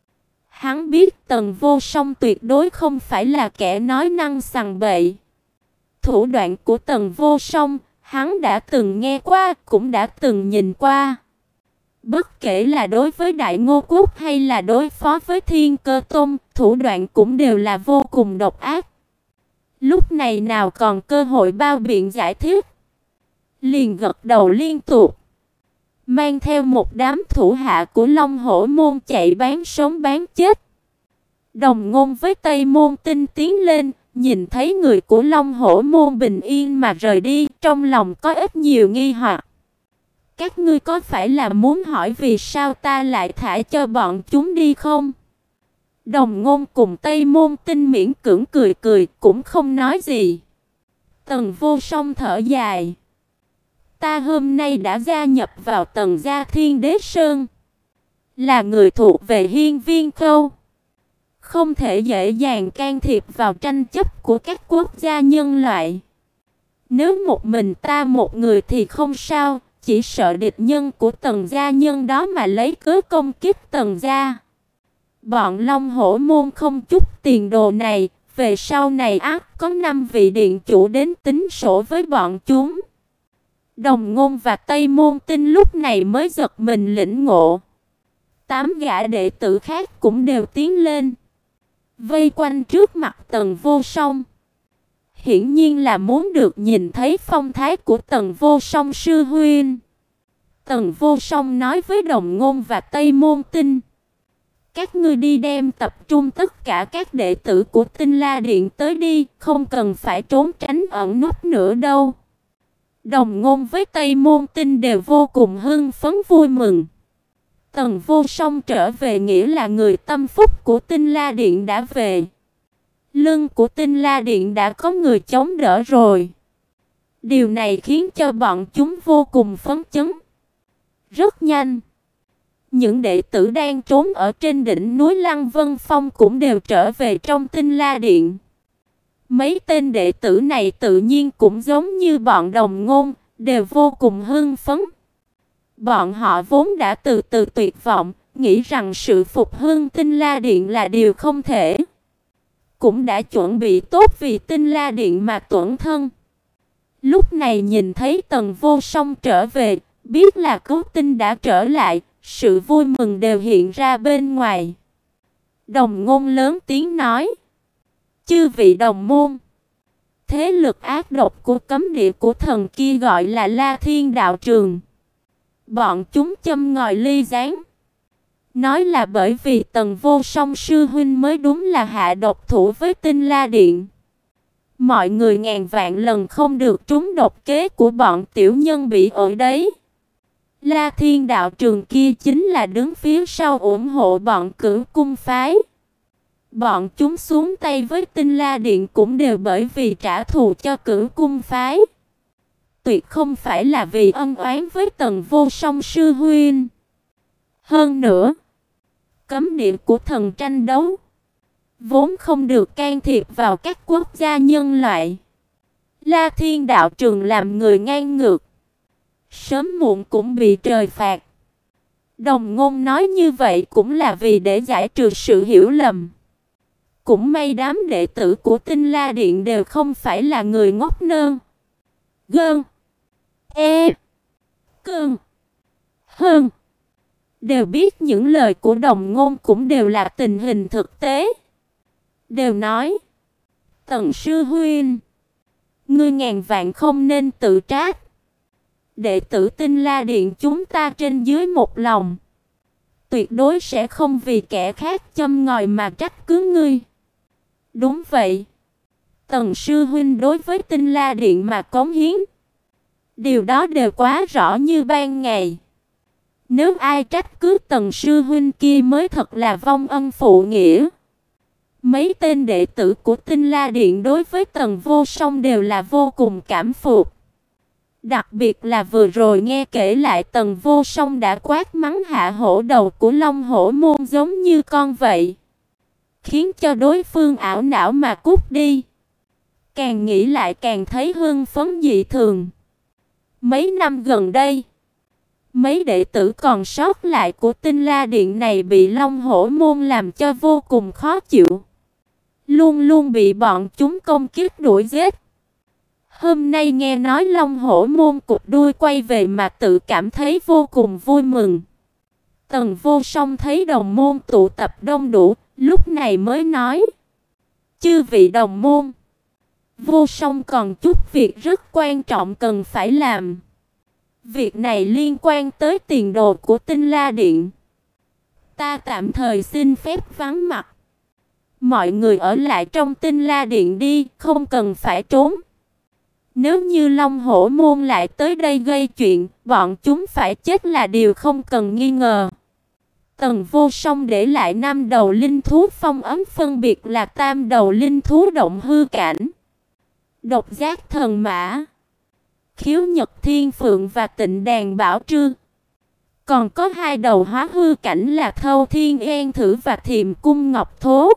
Hắn biết Tần Vô Song tuyệt đối không phải là kẻ nói năng sằng bậy. Thủ đoạn của Tần Vô Song, hắn đã từng nghe qua, cũng đã từng nhìn qua. Bất kể là đối với Đại Ngô Quốc hay là đối phó với Thiên Cơ Tôn, thủ đoạn cũng đều là vô cùng độc ác. Lúc này nào còn cơ hội bao biện giải thích. Liền gật đầu liên tục, mang theo một đám thủ hạ của Long Hổ môn chạy bán sống bán chết. Đồng Ngôn với Tây Môn Tinh tiến lên, nhìn thấy người của Long Hổ môn bình yên mà rời đi, trong lòng có ít nhiều nghi hoặc. Các ngươi có phải là muốn hỏi vì sao ta lại thả cho bọn chúng đi không? Đồng Ngôn cùng Tây Môn Tinh miễn cưỡng cười cười, cũng không nói gì. Tần Vô Song thở dài. Ta hôm nay đã gia nhập vào Tần gia Thiên Đế Sơn, là người thuộc về Hiên Viên Khâu, không thể dễ dàng can thiệp vào tranh chấp của các quốc gia nhân loại. Nếu một mình ta một người thì không sao, chỉ sợ địch nhân của Tần gia nhân đó mà lấy cớ công kích Tần gia. Bọn Long Hổ môn không chút tiền đồ này, về sau này ắt có năm vị điện chủ đến tính sổ với bọn chúng. Đồng Ngôn và Tây Môn Tinh lúc này mới giật mình lĩnh ngộ. Tám gã đệ tử khác cũng đều tiến lên, vây quanh trước mặt Tần Vô Song. Hiển nhiên là muốn được nhìn thấy phong thái của Tần Vô Song sư huynh. Tần Vô Song nói với Đồng Ngôn và Tây Môn Tinh. Các ngươi đi đem tập trung tất cả các đệ tử của Tinh La Điện tới đi, không cần phải trốn tránh ẩn núp nữa đâu. Đồng Ngôn với Tây Môn Tinh đều vô cùng hưng phấn vui mừng. Tần Vô Song trở về nghĩa là người tâm phúc của Tinh La Điện đã về. Lưng của Tinh La Điện đã có người chống đỡ rồi. Điều này khiến cho bọn chúng vô cùng phấn chấn. Rất nhanh, những đệ tử đang trốn ở trên đỉnh núi Lăng Vân Phong cũng đều trở về trong Tinh La Điện. Mấy tên đệ tử này tự nhiên cũng giống như bọn Đồng Ngôn, đều vô cùng hưng phấn. Bọn họ vốn đã từ từ tuyệt vọng, nghĩ rằng sự phục hưng Tinh La Điện là điều không thể. Cũng đã chuẩn bị tốt vì Tinh La Điện mà tuẫn thân. Lúc này nhìn thấy Tần Vô Song trở về, biết là cứu tinh đã trở lại, sự vui mừng đều hiện ra bên ngoài. Đồng Ngôn lớn tiếng nói: "Chư vị đồng môn, thế lực ác độc của cấm địa của thần kia gọi là La Thiên Đạo Trường. Bọn chúng châm ngòi ly gián, nói là bởi vì Tần Vô Song sư huynh mới đúng là hạ độc thủ với Tinh La Điện. Mọi người ngàn vạn lần không được trúng độc kế của bọn tiểu nhân bị ở đấy. La Thiên Đạo Trường kia chính là đứng phía sau ủng hộ bọn Cửu Cung phái. Bọn chúng xuống tay với Tinh La Điện cũng đều bởi vì trả thù cho Cửu Cung phái. Tuyệt không phải là vì ân oán với Tần Vô Song sư huynh. Hơn nữa, cấm địa của thần tranh đấu vốn không được can thiệp vào các quốc gia nhân loại. La Thiên Đạo Trường làm người ngang ngược, sớm muộn cũng bị trời phạt. Đồng Ngôn nói như vậy cũng là vì để giải trừ sự hiểu lầm. Cũng may đám đệ tử của Tinh La Điện đều không phải là người ngốc nơn. Gơn, e, cơn, hơn. Đều biết những lời của Đồng Ngôn cũng đều là tình hình thực tế. Đều nói: "Tần sư huynh, ngươi ngàn vạn không nên tự trách. Đệ tử Tinh La Điện chúng ta trên dưới một lòng, tuyệt đối sẽ không vì kẻ khác châm ngòi mà trách cứ ngươi." Đúng vậy, Tần sư huynh đối với Tinh La Điện mà cống hiến, điều đó đều quá rõ như ban ngày. Nếu ai trách cứ Tần sư huynh kia mới thật là vong ân phụ nghĩa. Mấy tên đệ tử của Tinh La Điện đối với Tần Vô Song đều là vô cùng cảm phục. Đặc biệt là vừa rồi nghe kể lại Tần Vô Song đã quát mắng hạ hổ đầu của Long Hổ môn giống như con vậy, khiến cho đối phương ảo não mà cút đi. Càng nghĩ lại càng thấy hưng phấn dị thường. Mấy năm gần đây, mấy đệ tử còn sót lại của Tinh La Điện này bị Long Hổ môn làm cho vô cùng khó chịu, luôn luôn bị bọn chúng công kích đuổi giết. Hôm nay nghe nói Long Hổ môn cụt đuôi quay về mà tự cảm thấy vô cùng vui mừng. Tần Vô Song thấy đồng môn tụ tập đông đủ, lúc này mới nói: "Chư vị đồng môn, Vô Song còn chút việc rất quan trọng cần phải làm. Việc này liên quan tới tiền đồ của Tinh La Điện. Ta tạm thời xin phép vắng mặt. Mọi người ở lại trong Tinh La Điện đi, không cần phải trốn. Nếu như Long Hổ môn lại tới đây gây chuyện, bọn chúng phải chết là điều không cần nghi ngờ." Tần Vô Song để lại năm đầu linh thú phong ấm, phân biệt là tam đầu linh thú động hư cảnh, độc giác thần mã, khiếu nhật thiên phượng và tịnh đàn bảo trư. Còn có hai đầu hóa hư cảnh là thâu thiên yên thử và thiềm cung ngọc thố.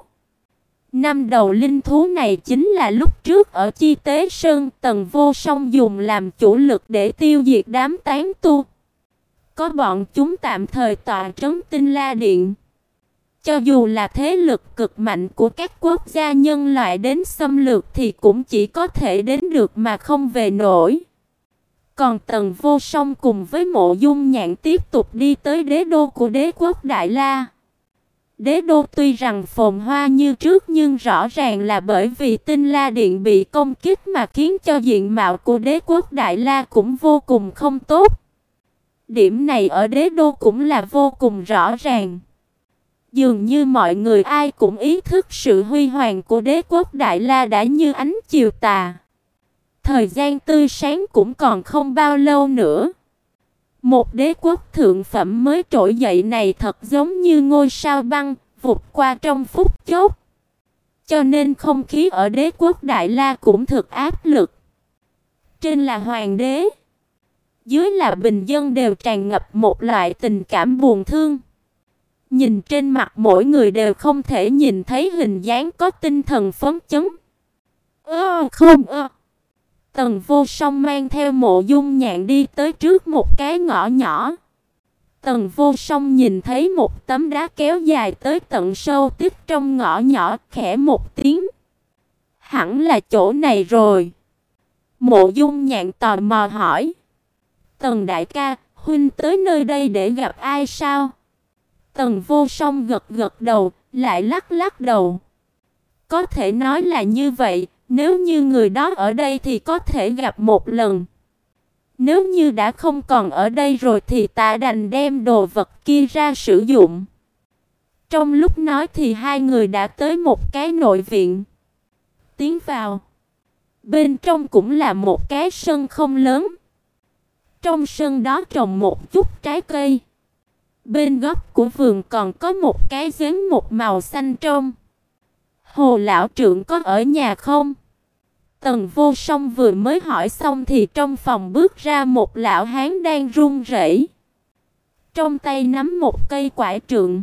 Năm đầu linh thú này chính là lúc trước ở Chi Tế Sơn Tần Vô Song dùng làm chủ lực để tiêu diệt đám tán tu. Có bọn chúng tạm thời tọa trấn Tinh La Điện, cho dù là thế lực cực mạnh của các quốc gia nhân loại đến xâm lược thì cũng chỉ có thể đến được mà không về nổi. Còn Tần Vô Song cùng với Mộ Dung Nhạn tiếp tục đi tới đế đô của đế quốc Đại La. Đế đô tuy rằng phồn hoa như trước nhưng rõ ràng là bởi vì Tinh La Điện bị công kích mà khiến cho diện mạo của đế quốc Đại La cũng vô cùng không tốt. Điểm này ở đế đô cũng là vô cùng rõ ràng. Dường như mọi người ai cũng ý thức sự huy hoàng của đế quốc Đại La đã như ánh chiều tà. Thời gian tươi sáng cũng còn không bao lâu nữa. Một đế quốc thượng phẩm mới trỗi dậy này thật giống như ngôi sao băng, vụt qua trong phút chốc. Cho nên không khí ở đế quốc Đại La cũng thực áp lực. Trên là hoàng đế, dưới là bình dân đều tràn ngập một loại tình cảm buồn thương. Nhìn trên mặt mỗi người đều không thể nhìn thấy hình dáng có tinh thần phấn chấn. Ơ không ơ. Tần Vô Song mang theo Mộ Dung Nhạn đi tới trước một cái ngõ nhỏ. Tần Vô Song nhìn thấy một tấm đá kéo dài tới tận sâu tích trong ngõ nhỏ, khẽ một tiếng. Hẳn là chỗ này rồi. Mộ Dung Nhạn tò mò hỏi. Tần đại ca, huynh tới nơi đây để gặp ai sao? Tần Vô Song gật gật đầu, lại lắc lắc đầu. Có thể nói là như vậy, nếu như người đó ở đây thì có thể gặp một lần. Nếu như đã không còn ở đây rồi thì ta đành đem đồ vật kia ra sử dụng. Trong lúc nói thì hai người đã tới một cái nội viện. Tiến vào. Bên trong cũng là một cái sân không lớn. Trong sân đó trồng một chút trái cây. Bên góc của vườn còn có một cái giếng một màu xanh trong. Hồ lão trượng có ở nhà không? Tần Vô Song vừa mới hỏi xong thì trong phòng bước ra một lão hán đang run rẩy. Trong tay nắm một cây quải trượng.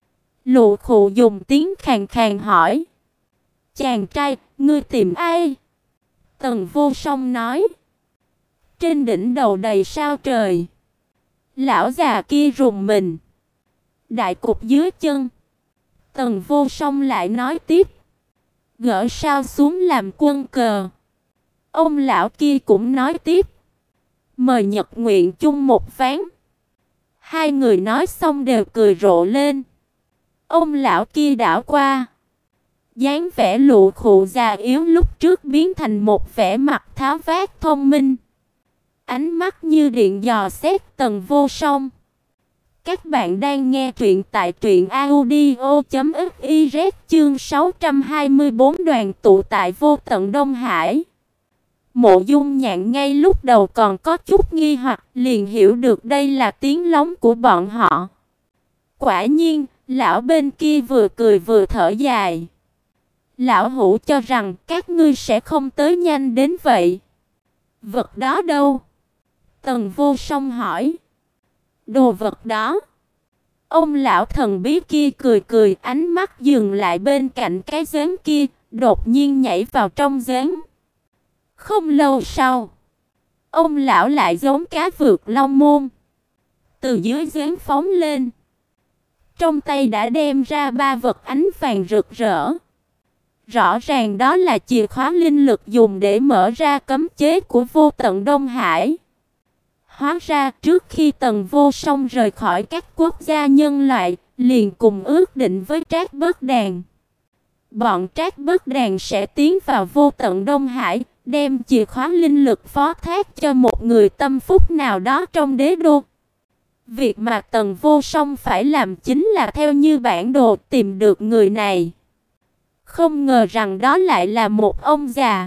Lụ khụ dùng tiếng khàn khàn hỏi. Chàng trai, ngươi tìm ai? Tần Vô Song nói. Trên đỉnh đầu đầy sao trời. Lão già kia rùng mình. Đại cục dưới chân. Tần Vô Song lại nói tiếp. Gỡ sao xuống làm quân cờ. Ông lão kia cũng nói tiếp. Mời Nhật Nguyện chung một ván. Hai người nói xong đều cười rộ lên. Ông lão kia đảo qua. dáng vẻ lụ khụ già yếu lúc trước biến thành một vẻ mặt tháo vát thông minh. Ánh mắt như điện dò xét Tần Vô Song. Các bạn đang nghe truyện tại truyện audio chấm fiz chương sáu trăm hai mươi bốn đoàn tụ tại vô tận Đông Hải. Mộ Dung Nhạn ngay lúc đầu còn có chút nghi hoặc, liền hiểu được đây là tiếng lóng của bọn họ. Quả nhiên, lão bên kia vừa cười vừa thở dài. Lão hủ cho rằng các ngươi sẽ không tới nhanh đến vậy. Vật đó đâu? Tần Vô Song hỏi. Đồ vật đó. Ông lão thần bí kia cười cười, ánh mắt dừng lại bên cạnh cái giếng kia, đột nhiên nhảy vào trong giếng. Không lâu sau, ông lão lại giống cá vượt long môn, từ dưới giếng phóng lên. Trong tay đã đem ra ba vật ánh vàng rực rỡ. Rõ ràng đó là chìa khóa linh lực dùng để mở ra cấm chế của vô tận Đông Hải. Hóa ra trước khi Tần Vô Song rời khỏi các quốc gia nhân loại, liền cùng ước định với Trác Bất Đàn. Bọn Trác Bất Đàn sẽ tiến vào vô tận Đông Hải, đem chìa khóa linh lực phó thác cho một người tâm phúc nào đó trong đế đô. Việc mà Tần Vô Song phải làm chính là theo như bản đồ tìm được người này. Không ngờ rằng đó lại là một ông già.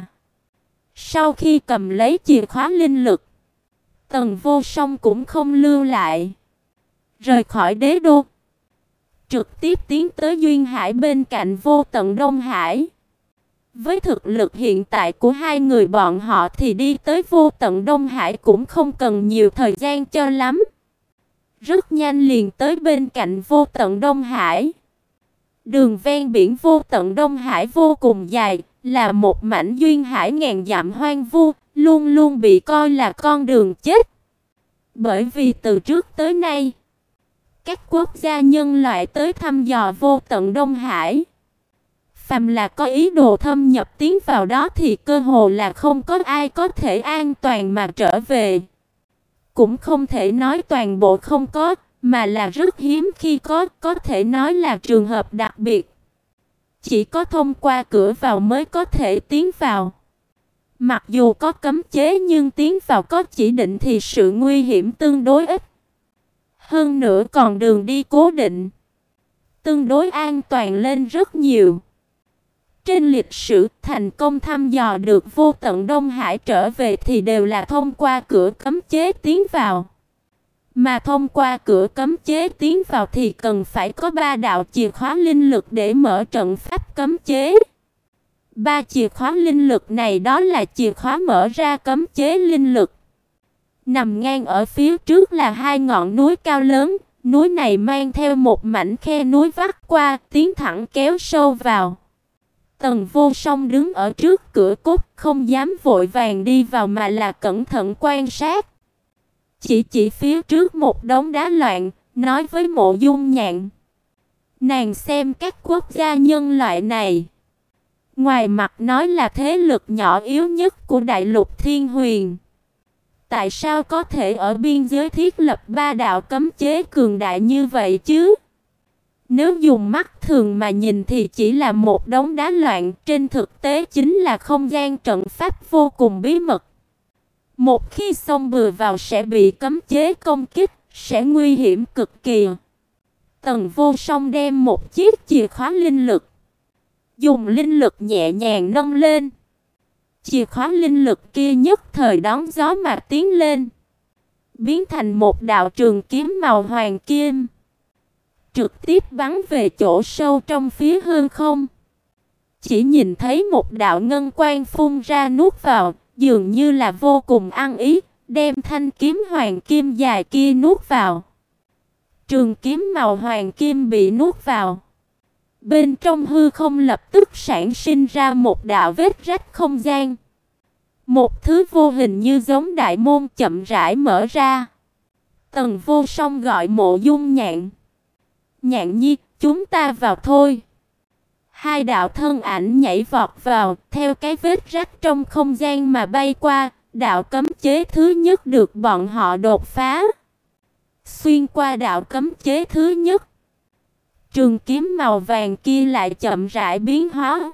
Sau khi cầm lấy chìa khóa linh lực, Tần Vô Song cũng không lưu lại, rời khỏi đế đô, trực tiếp tiến tới Duyên Hải bên cạnh vô tận Đông Hải. Với thực lực hiện tại của hai người bọn họ thì đi tới vô tận Đông Hải cũng không cần nhiều thời gian cho lắm. Rất nhanh liền tới bên cạnh vô tận Đông Hải. Đường ven biển vô tận Đông Hải vô cùng dài, là một mảnh duyên hải ngàn dặm hoang vu, luôn luôn bị coi là con đường chết. Bởi vì từ trước tới nay, các quốc gia nhân loại tới thăm dò vô tận Đông Hải, phàm là có ý đồ thâm nhập tiến vào đó thì cơ hồ là không có ai có thể an toàn mà trở về. Cũng không thể nói toàn bộ không có, mà là rất hiếm khi có, có thể nói là trường hợp đặc biệt. Chỉ có thông qua cửa vào mới có thể tiến vào. Mặc dù có cấm chế nhưng tiến vào có chỉ định thì sự nguy hiểm tương đối ít. Hơn nữa còn đường đi cố định, tương đối an toàn lên rất nhiều. Trên lịch sử, thành công thăm dò được vô tận Đông Hải trở về thì đều là thông qua cửa cấm chế tiến vào. Mà thông qua cửa cấm chế tiến vào thì cần phải có ba đạo chìa khóa linh lực để mở trận pháp cấm chế. Ba chìa khóa linh lực này đó là chìa khóa mở ra cấm chế linh lực. Nằm ngang ở phía trước là hai ngọn núi cao lớn, núi này mang theo một mảnh khe núi vắt qua, tiến thẳng kéo sâu vào. Tần Vô Song đứng ở trước cửa cốt, không dám vội vàng đi vào mà là cẩn thận quan sát. Chỉ chỉ phía trước một đống đá loạn, nói với Mộ Dung Nhạn. Nàng xem các quốc gia nhân loại này, Ngoài mặt nói là thế lực nhỏ yếu nhất của Đại Lục Thiên Huyền, tại sao có thể ở biên giới thiết lập ba đạo cấm chế cường đại như vậy chứ? Nếu dùng mắt thường mà nhìn thì chỉ là một đống đá loạn, trên thực tế chính là không gian trận pháp vô cùng bí mật. Một khi xông bừa vào sẽ bị cấm chế công kích, sẽ nguy hiểm cực kỳ. Tần Vô Song đem một chiếc chìa khóa linh lực, dùng linh lực nhẹ nhàng nâng lên. Chìa khóa linh lực kia nhất thời đón gió mà tiến lên, biến thành một đạo trường kiếm màu hoàng kim, trực tiếp bắn về chỗ sâu trong phía hư không. Chỉ nhìn thấy một đạo ngân quang phun ra nuốt vào, dường như là vô cùng ăn ý, đem thanh kiếm hoàng kim dài kia nuốt vào. Trường kiếm màu hoàng kim bị nuốt vào, bên trong hư không lập tức sản sinh ra một đạo vết rách không gian. Một thứ vô hình như giống đại môn chậm rãi mở ra. Tần Vô Song gọi Mộ Dung Nhạn. Nhạn nhi, chúng ta vào thôi. Hai đạo thân ảnh nhảy vọt vào, theo cái vết rách trong không gian mà bay qua, đạo cấm chế thứ nhất được bọn họ đột phá. Xuyên qua đạo cấm chế thứ nhất, trường kiếm màu vàng kia lại chậm rãi biến hóa,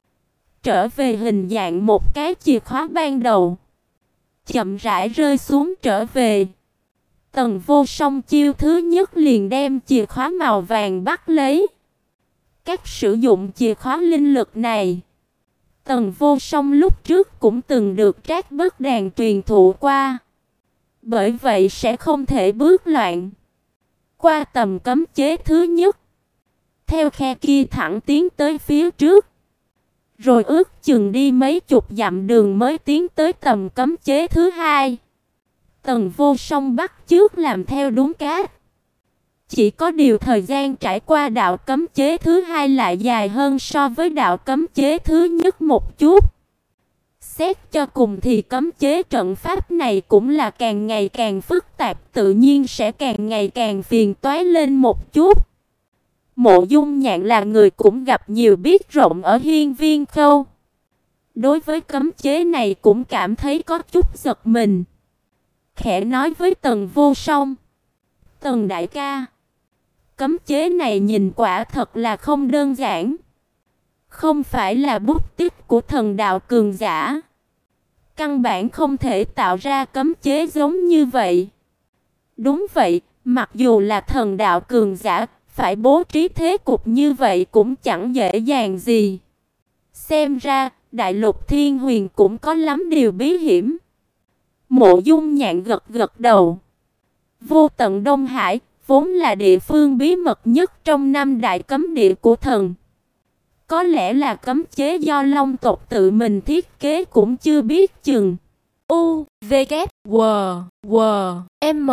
trở về hình dạng một cái chìa khóa ban đầu, chậm rãi rơi xuống trở về. Tần Vô Song chiêu thứ nhất liền đem chìa khóa màu vàng bắt lấy. Cách sử dụng chìa khóa linh lực này, Tần Vô Song lúc trước cũng từng được Trác Bất Đàn truyền thụ qua, bởi vậy sẽ không thể bước loạn. Qua tầm cấm chế thứ nhất, theo khe kia thẳng tiến tới phía trước, rồi ước chừng đi mấy chục dặm đường mới tiến tới tầm cấm chế thứ hai. Tần Vô Song bắt chước làm theo đúng cách. Chỉ có điều thời gian trải qua đạo cấm chế thứ hai lại dài hơn so với đạo cấm chế thứ nhất một chút. Xét cho cùng thì cấm chế trận pháp này cũng là càng ngày càng phức tạp, tự nhiên sẽ càng ngày càng phiền toái lên một chút. Mộ Dung Nhạn là người cũng gặp nhiều biết rộng ở Hiên Viên Khâu. Đối với cấm chế này cũng cảm thấy có chút giật mình. Khẽ nói với Tần Vô Song: Tần đại ca, cấm chế này nhìn quả thật là không đơn giản. Không phải là bút tích của thần đạo cường giả, căn bản không thể tạo ra cấm chế giống như vậy. Đúng vậy, mặc dù là thần đạo cường giả, phải bố trí thế cục như vậy cũng chẳng dễ dàng gì. Xem ra, Đại Lục Thiên Huyền cũng có lắm điều bí hiểm. Mộ Dung Nhạn gật gật đầu. Vô Tận Đông Hải vốn là địa phương bí mật nhất trong năm đại cấm địa của thần. Có lẽ là cấm chế do Long tộc tự mình thiết kế cũng chưa biết chừng. U, V, K, W, W, M.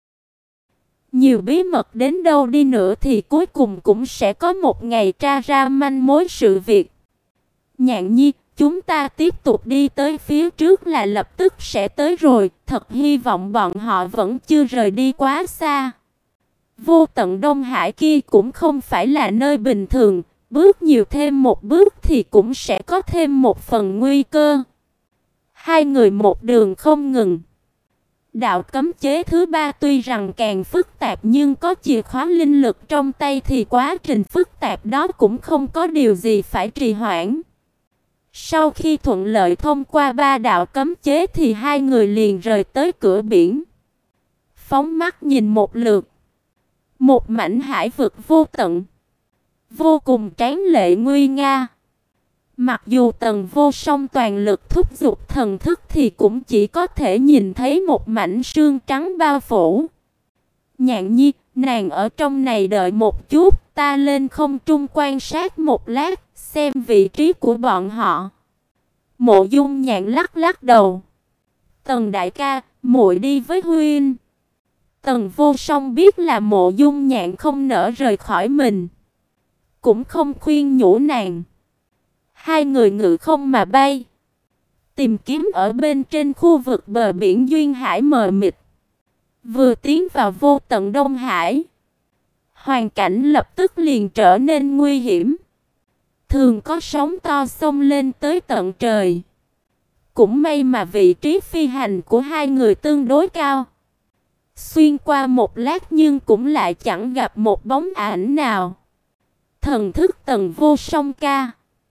Nhiều bí mật đến đâu đi nữa thì cuối cùng cũng sẽ có một ngày tra ra manh mối sự việc. Nhạn nhi, chúng ta tiếp tục đi tới phía trước là lập tức sẽ tới rồi, thật hy vọng bọn họ vẫn chưa rời đi quá xa. Vô Tận Đông Hải kia cũng không phải là nơi bình thường, bước nhiều thêm một bước thì cũng sẽ có thêm một phần nguy cơ. Hai người một đường không ngừng. Đạo cấm chế thứ ba tuy rằng càng phức tạp nhưng có chìa khóa linh lực trong tay thì quá trình phức tạp đó cũng không có điều gì phải trì hoãn. Sau khi thuận lợi thông qua ba đạo cấm chế thì hai người liền rời tới cửa biển. Phóng mắt nhìn một lượt, một mảnh hải vực vô tận, vô cùng tráng lệ nguy nga. Mặc dù Tần Vô Song toàn lực thúc giục thần thức thì cũng chỉ có thể nhìn thấy một mảnh sương trắng bao phủ. Nhạn nhi, nàng ở trong này đợi một chút, ta lên không trung quan sát một lát, xem vị trí của bọn họ. Mộ Dung Nhạn lắc lắc đầu. Tần đại ca, muội đi với huynh. Tần Vô Song biết là Mộ Dung Nhạn không nỡ rời khỏi mình, cũng không khuyên nhủ nàng. Hai người ngự không mà bay, tìm kiếm ở bên trên khu vực bờ biển duyên hải mờ mịt. Vừa tiến vào Vô Tận Đông Hải, hoàn cảnh lập tức liền trở nên nguy hiểm. thường có sóng to xông lên tới tận trời. Cũng may mà vị trí phi hành của hai người tương đối cao. Xuyên qua một lát nhưng cũng lại chẳng gặp một bóng ảnh nào. Thần thức Tần Vô Song ca.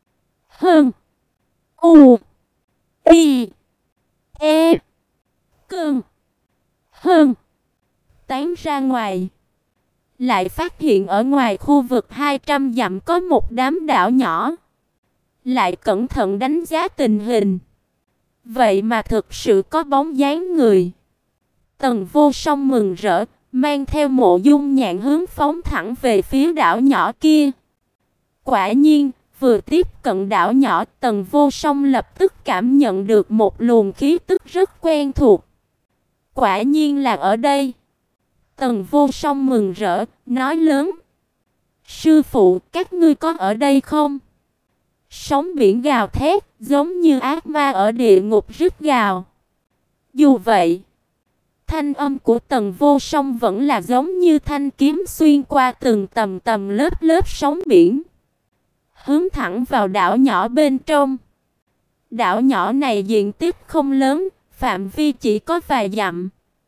Hơn. U. Y. E. Cơn. Hơn. Tán ra ngoài. Lại phát hiện ở ngoài khu vực hai trăm dặm có một đám đảo nhỏ. Lại cẩn thận đánh giá tình hình. Vậy mà thực sự có bóng dáng người. Tần Vô Song mừng rỡ, mang theo Mộ Dung Nhạn hướng phóng thẳng về phía đảo nhỏ kia. Quả nhiên, vừa tiếp cận đảo nhỏ, Tần Vô Song lập tức cảm nhận được một luồng khí tức rất quen thuộc. Quả nhiên là ở đây. Tần Vô Song mừng rỡ, nói lớn. Sư phụ, các ngươi có ở đây không? Sóng biển gào thét, giống như ác ma ở địa ngục rít gào. Dù vậy, thanh âm của Tần Vô Song vẫn là giống như thanh kiếm xuyên qua từng tầng tầng lớp lớp sóng biển, hướng thẳng vào đảo nhỏ bên trong. Đảo nhỏ này diện tích không lớn, phạm vi chỉ có vài dặm.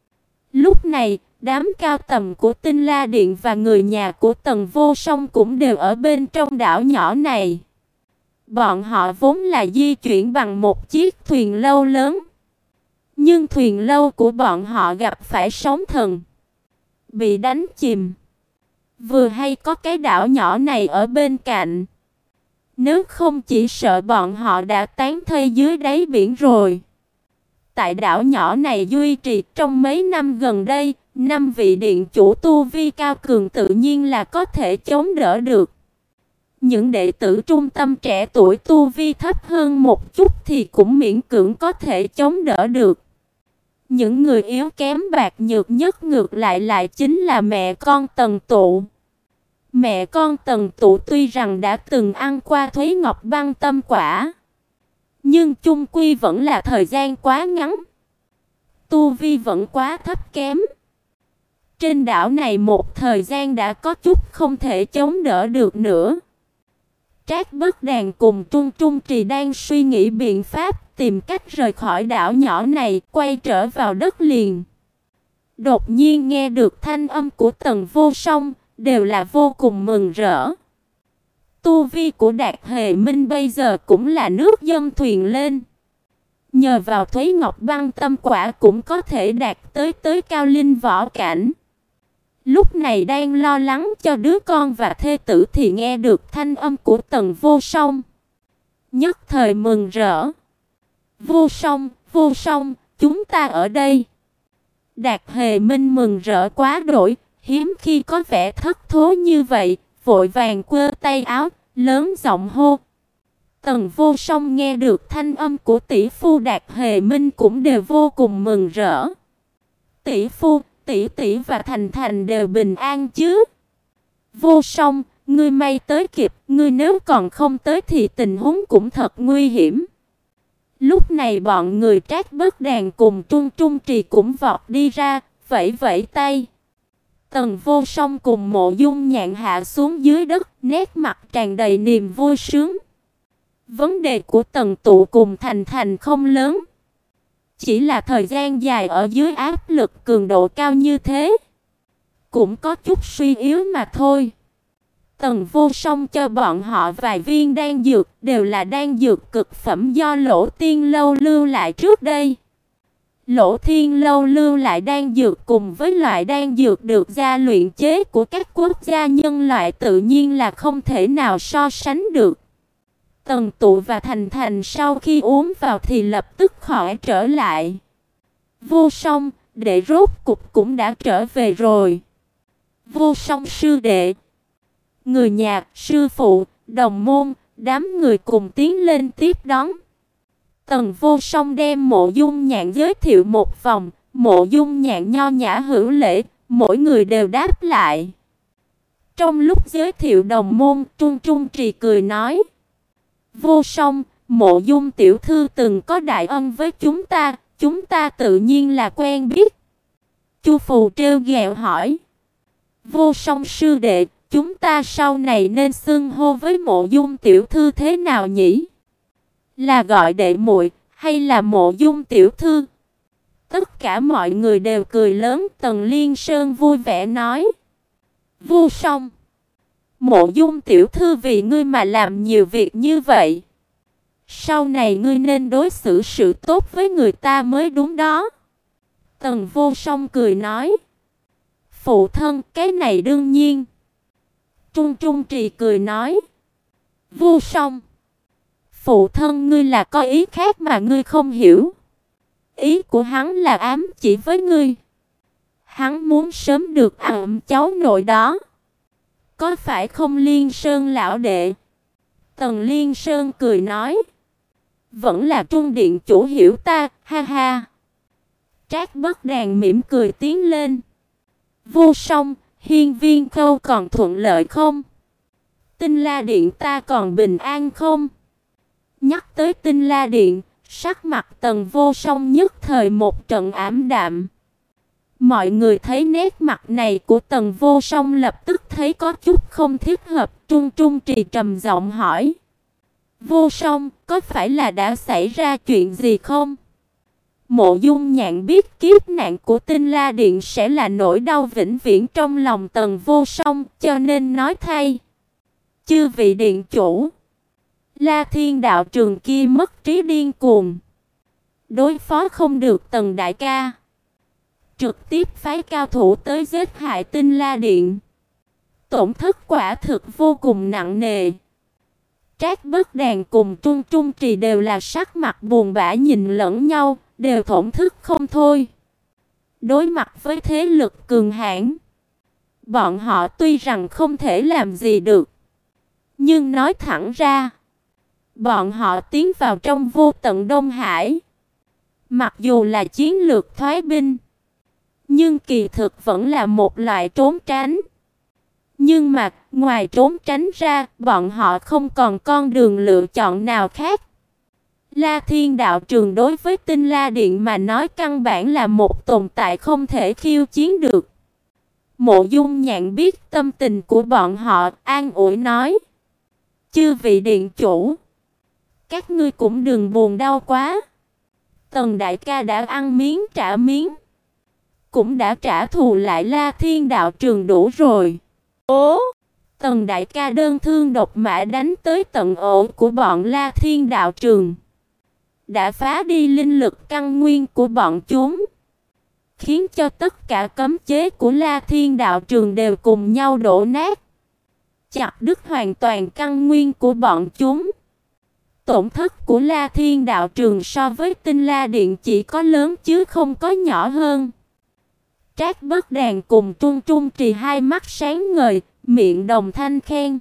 Lúc này, đám cao tầm của Tinh La Điện và người nhà của Tần Vô Song cũng đều ở bên trong đảo nhỏ này. Bọn họ vốn là di chuyển bằng một chiếc thuyền lâu lớn. Nhưng thuyền lâu của bọn họ gặp phải sóng thần, bị đánh chìm. Vừa hay có cái đảo nhỏ này ở bên cạnh. Nếu không chỉ sợ bọn họ đã tán thây dưới đáy biển rồi. Tại đảo nhỏ này duy trì trong mấy năm gần đây, năm vị điện chủ tu vi cao cường tự nhiên là có thể chống đỡ được. Những đệ tử trung tâm trẻ tuổi tu vi thấp hơn một chút thì cũng miễn cưỡng có thể chống đỡ được. Những người yếu kém bạc nhược nhất ngược lại lại chính là mẹ con Tần Tụ. Mẹ con Tần Tụ tuy rằng đã từng ăn qua Thúy Ngọc Băng Tâm Quả, nhưng chung quy vẫn là thời gian quá ngắn. Tu vi vẫn quá thấp kém. Trên đảo này một thời gian đã có chút không thể chống đỡ được nữa. Trác Bất Đàn cùng Trung Trung Trì đang suy nghĩ biện pháp tìm cách rời khỏi đảo nhỏ này, quay trở vào đất liền. Đột nhiên nghe được thanh âm của Tần Vô Song, đều là vô cùng mừng rỡ. Tu vi của Đạt Hề Minh bây giờ cũng là nước dâng thuyền lên. Nhờ vào Thúy Ngọc Băng Tâm Quả cũng có thể đạt tới tới cao linh võ cảnh. Lúc này đang lo lắng cho đứa con và thê tử thì nghe được thanh âm của Tần Vô Song. Nhất thời mừng rỡ. Vô Song, Vô Song, chúng ta ở đây. Đạt Hề Minh mừng rỡ quá đổi, hiếm khi có vẻ thất thố như vậy, vội vàng quơ tay áo, lớn giọng hô. Tần Vô Song nghe được thanh âm của tỷ phu Đạt Hề Minh cũng đều vô cùng mừng rỡ. Tỷ phu, tỷ tỷ và Thành Thành đều bình an chứ? Vô Song, ngươi may tới kịp, ngươi nếu còn không tới thì tình huống cũng thật nguy hiểm. Lúc này bọn người Trác Bất Đàn cùng Trung Trung Trì cũng vọt đi ra, vẫy vẫy tay. Tần Vô Song cùng Mộ Dung Nhạn hạ xuống dưới đất, nét mặt tràn đầy niềm vui sướng. Vấn đề của Tần Tụ cùng Thành Thành không lớn, chỉ là thời gian dài ở dưới áp lực cường độ cao như thế, cũng có chút suy yếu mà thôi. Tần Vô Song cho bọn họ vài viên đan dược, đều là đan dược cực phẩm do Lỗ Tiên Lâu lưu lại trước đây. Lỗ Thiên Lâu lưu lại đan dược cùng với loại đan dược được gia luyện chế của các quốc gia nhân loại tự nhiên là không thể nào so sánh được. Tần Tụ và Thành Thành sau khi uống vào thì lập tức khỏi trở lại. Vô Song, đệ rốt cục cũng đã trở về rồi. Vô Song sư đệ. Người nhà, sư phụ, đồng môn, đám người cùng tiến lên tiếp đón. Tần Vô Song đem Mộ Dung Nhạn giới thiệu một vòng, Mộ Dung Nhạn nho nhã hữu lễ, mỗi người đều đáp lại. Trong lúc giới thiệu đồng môn, Trung Trung Trì cười nói: Vô Song, Mộ Dung tiểu thư từng có đại ân với chúng ta, chúng ta tự nhiên là quen biết. Chu Phù trêu ghẹo hỏi: Vô Song sư đệ, chúng ta sau này nên xưng hô với Mộ Dung tiểu thư thế nào nhỉ? Là gọi đệ muội hay là Mộ Dung tiểu thư? Tất cả mọi người đều cười lớn. Tần Liên Sơn vui vẻ nói: Vô Song, Mộ Dung tiểu thư vì ngươi mà làm nhiều việc như vậy. Sau này ngươi nên đối xử sự tốt với người ta mới đúng đó. Tần Vô Song cười nói: Phụ thân, cái này đương nhiên. Trung Trung Trì cười nói: Vô Song, phụ thân ngươi là có ý khác mà ngươi không hiểu. Ý của hắn là ám chỉ với ngươi. Hắn muốn sớm được ẵm cháu nội đó. Có phải không Liên Sơn lão đệ? Tần Liên Sơn cười nói: Vẫn là Trung điện chủ hiểu ta, ha ha. Trác Bất Đàn mỉm cười tiến lên: Vô Song, hiên viên khâu còn thuận lợi không? Tinh La Điện ta còn bình an không? Nhắc tới Tinh La Điện, sắc mặt Tần Vô Song nhất thời một trận ảm đạm. Mọi người thấy nét mặt này của Tần Vô Song lập tức thấy có chút không thích hợp. Trung Trung Trì trầm giọng hỏi: Vô Song, có phải là đã xảy ra chuyện gì không? Mộ Dung Nhạn biết kiếp nạn của Tinh La Điện sẽ là nỗi đau vĩnh viễn trong lòng Tần Vô Song, cho nên nói thay: Chư vị điện chủ, La Thiên đạo trường kia mất trí điên cuồng, đối phó không được Tần đại ca, trực tiếp phái cao thủ tới giết hại Tinh La Điện. Tổn thất quả thực vô cùng nặng nề. Trác Bất Đàn cùng Trung Trung Trì đều là sắc mặt buồn bã nhìn lẫn nhau, đều thổn thức không thôi. Đối mặt với thế lực cường hãn, bọn họ tuy rằng không thể làm gì được, nhưng nói thẳng ra, bọn họ tiến vào trong vô tận Đông Hải. Mặc dù là chiến lược thoái binh, nhưng kỳ thực vẫn là một loại trốn tránh. Nhưng mà, ngoài trốn tránh ra, bọn họ không còn con đường lựa chọn nào khác. La Thiên đạo trường đối với Tinh La Điện mà nói căn bản là một tồn tại không thể khiêu chiến được. Mộ Dung Nhạn biết tâm tình của bọn họ, an ủi nói: Chư vị điện chủ, các ngươi cũng đừng buồn đau quá. Tần đại ca đã ăn miếng trả miếng, cũng đã trả thù lại La Thiên đạo trường đủ rồi. Ố, Tần đại ca đơn thương độc mã đánh tới tận ổ của bọn La Thiên đạo trường, đã phá đi linh lực căn nguyên của bọn chúng, khiến cho tất cả cấm chế của La Thiên đạo trường đều cùng nhau đổ nát, chặt đứt hoàn toàn căn nguyên của bọn chúng. Tổn thất của La Thiên đạo trường so với Tinh La Điện chỉ có lớn chứ không có nhỏ hơn. Trác Bất Đàn cùng Trung Trung Trì hai mắt sáng ngời, miệng đồng thanh khen: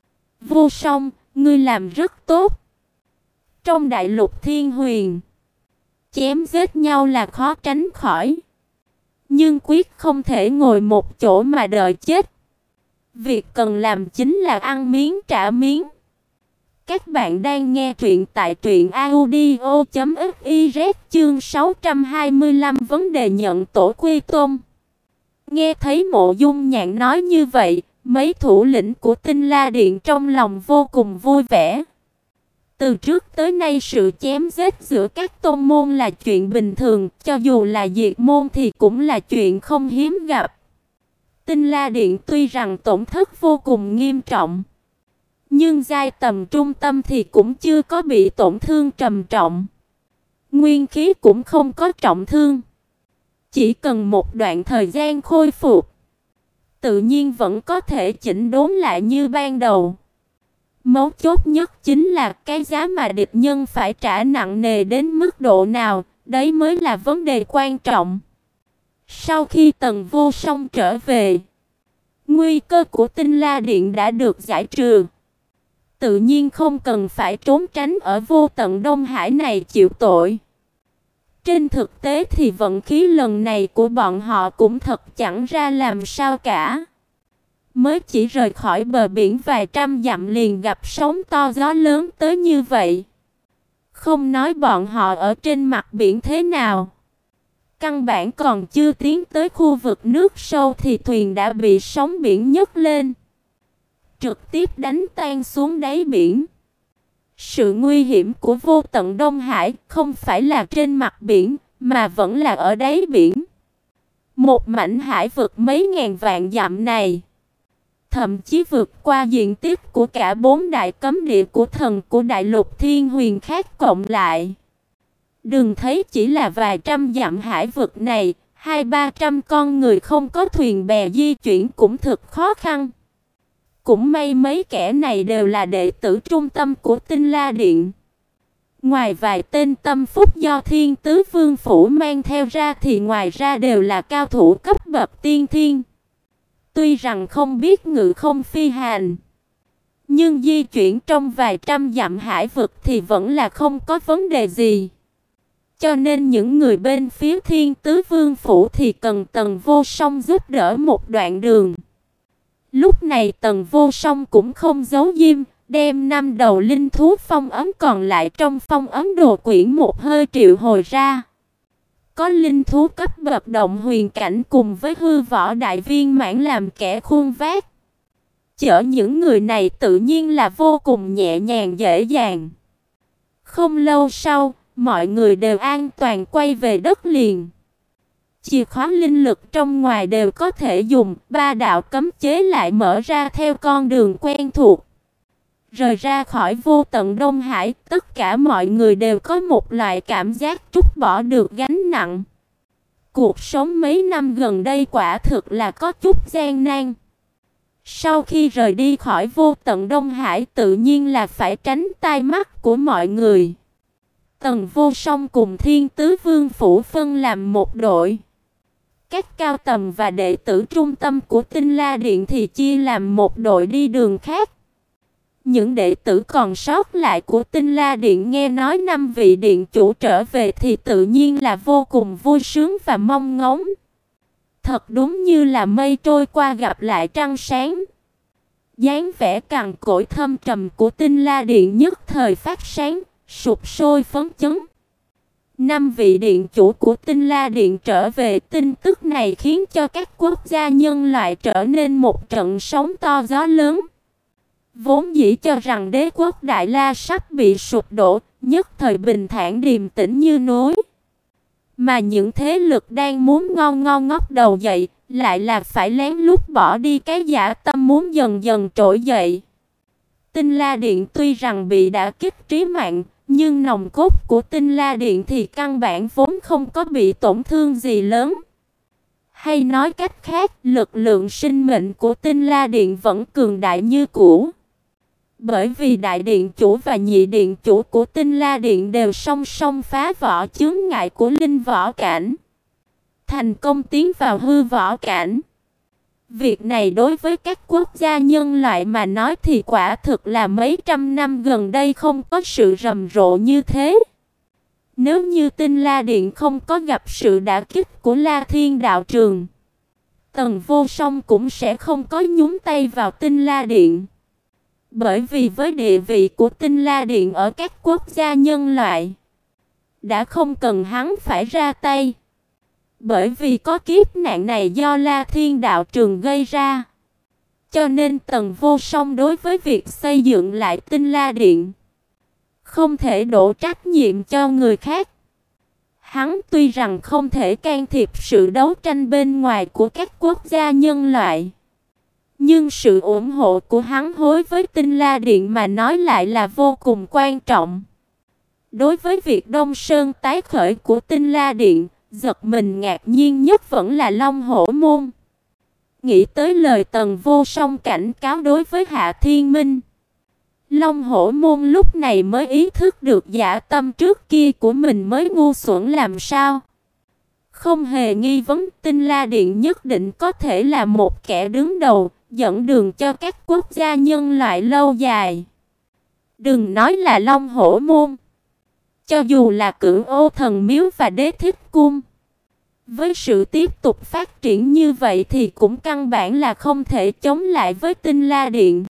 Vô Song, ngươi làm rất tốt. Trong đại lục Thiên Huyền, chém giết nhau là khó tránh khỏi, nhưng quyết không thể ngồi một chỗ mà đợi chết. Việc cần làm chính là ăn miếng trả miếng. Các bạn đang nghe truyện tại truyện audio chấm fiz chương sáu trăm hai mươi lăm vấn đề nhận tổ quy tôn. Nghe thấy Mộ Dung Nhạn nói như vậy, mấy thủ lĩnh của Tinh La Điện trong lòng vô cùng vui vẻ. Từ trước tới nay sự chém giết giữa các tôn môn là chuyện bình thường, cho dù là diệt môn thì cũng là chuyện không hiếm gặp. Tinh La Điện tuy rằng tổn thất vô cùng nghiêm trọng, nhưng giai tầm trung tâm thì cũng chưa có bị tổn thương trầm trọng. Nguyên khí cũng không có trọng thương. Chỉ cần một đoạn thời gian khôi phục, tự nhiên vẫn có thể chỉnh đốn lại như ban đầu. Mấu chốt nhất chính là cái giá mà địch nhân phải trả nặng nề đến mức độ nào, đấy mới là vấn đề quan trọng. Sau khi Tần Vô Song trở về, nguy cơ của Tinh La Điện đã được giải trừ. Tự nhiên không cần phải trốn tránh ở vô tận Đông Hải này chịu tội. Trên thực tế thì vận khí lần này của bọn họ cũng thật chẳng ra làm sao cả. Mới chỉ rời khỏi bờ biển vài trăm dặm liền gặp sóng to gió lớn tới như vậy. Không nói bọn họ ở trên mặt biển thế nào, căn bản còn chưa tiến tới khu vực nước sâu thì thuyền đã bị sóng biển nhấc lên. trực tiếp đánh tan xuống đáy biển. Sự nguy hiểm của vô tận Đông Hải không phải là trên mặt biển, mà vẫn là ở đáy biển. Một mảnh hải vực mấy ngàn vạn dặm này, thậm chí vượt qua diện tích của cả bốn đại cấm địa của thần của đại lục Thiên Huyền khác cộng lại. Đừng thấy chỉ là vài trăm dặm hải vực này, hai ba trăm con người không có thuyền bè di chuyển cũng thực khó khăn. Cũng may mấy kẻ này đều là đệ tử trung tâm của Tinh La Điện. Ngoài vài tên tâm phúc do Thiên Tứ Vương Phủ mang theo ra thì ngoài ra đều là cao thủ cấp bậc tiên thiên. Tuy rằng không biết ngự không phi hành, nhưng di chuyển trong vài trăm dặm hải vực thì vẫn là không có vấn đề gì. Cho nên những người bên phía Thiên Tứ Vương Phủ thì cần Tần Vô Song giúp đỡ một đoạn đường. Lúc này Tần Vô Song cũng không giấu diêm, đem năm đầu linh thú phong ấn còn lại trong phong ấn đồ quyển một hơi triệu hồi ra. Có linh thú cấp bậc động huyền cảnh cùng với hư võ đại viên mãn làm kẻ khuôn vác. Chở những người này tự nhiên là vô cùng nhẹ nhàng dễ dàng. Không lâu sau, mọi người đều an toàn quay về đất liền. Chìa khóa linh lực trong ngoài đều có thể dùng, ba đạo cấm chế lại mở ra theo con đường quen thuộc. Rời ra khỏi vô tận Đông Hải, tất cả mọi người đều có một loại cảm giác trút bỏ được gánh nặng. Cuộc sống mấy năm gần đây quả thực là có chút gian nan. Sau khi rời đi khỏi vô tận Đông Hải tự nhiên là phải tránh tai mắt của mọi người. Tần Vô Song cùng Thiên Tứ Vương Phủ phân làm một đội. Các cao tầm và đệ tử trung tâm của Tinh La Điện thì chia làm một đội đi đường khác. Những đệ tử còn sót lại của Tinh La Điện nghe nói năm vị điện chủ trở về thì tự nhiên là vô cùng vui sướng và mong ngóng. Thật đúng như là mây trôi qua gặp lại trăng sáng. Dáng vẻ cằn cỗi thâm trầm của Tinh La Điện nhất thời phát sáng, sụp sôi phấn chấn. Năm vị điện chủ của Tinh La Điện trở về, tin tức này khiến cho các quốc gia nhân loại trở nên một trận sóng to gió lớn. Vốn dĩ cho rằng đế quốc Đại La sắp bị sụp đổ, nhất thời bình thản điềm tĩnh như núi. Mà những thế lực đang muốn ngon ngon ngóc đầu dậy, lại là phải lén lút bỏ đi cái dã tâm muốn dần dần trỗi dậy. Tinh La Điện tuy rằng bị đả kích trí mạng, nhưng nòng cốt của Tinh La Điện thì căn bản vốn không có bị tổn thương gì lớn. Hay nói cách khác, lực lượng sinh mệnh của Tinh La Điện vẫn cường đại như cũ. Bởi vì đại điện chủ và nhị điện chủ của Tinh La Điện đều song song phá vỡ chướng ngại của linh võ cảnh, thành công tiến vào hư võ cảnh. Việc này đối với các quốc gia nhân loại mà nói thì quả thực là mấy trăm năm gần đây không có sự rầm rộ như thế. Nếu như Tinh La Điện không có gặp sự đả kích của La Thiên Đạo Trường, Tần Vô Song cũng sẽ không có nhúng tay vào Tinh La Điện. Bởi vì với địa vị của Tinh La Điện ở các quốc gia nhân loại, đã không cần hắn phải ra tay. Bởi vì có kiếp nạn này do La Thiên Đạo Trường gây ra, cho nên Tần Vô Song đối với việc xây dựng lại Tinh La Điện không thể đổ trách nhiệm cho người khác. Hắn tuy rằng không thể can thiệp sự đấu tranh bên ngoài của các quốc gia nhân loại, nhưng sự ủng hộ của hắn đối với Tinh La Điện mà nói lại là vô cùng quan trọng. Đối với việc Đông Sơn tái khởi của Tinh La Điện, giật mình ngạc nhiên nhất vẫn là Long Hổ Môn. Nghĩ tới lời Tần Vô Song cảnh cáo đối với Hạ Thiên Minh, Long Hổ Môn lúc này mới ý thức được dã tâm trước kia của mình mới ngu xuẩn làm sao. Không hề nghi vấn, Tinh La Điện nhất định có thể là một kẻ đứng đầu, dẫn đường cho các quốc gia nhân loại lâu dài. Đừng nói là Long Hổ Môn, cho dù là Cửu Ô Thần Miếu và Đế Thích Cung, với sự tiếp tục phát triển như vậy thì cũng căn bản là không thể chống lại với Tinh La Điện.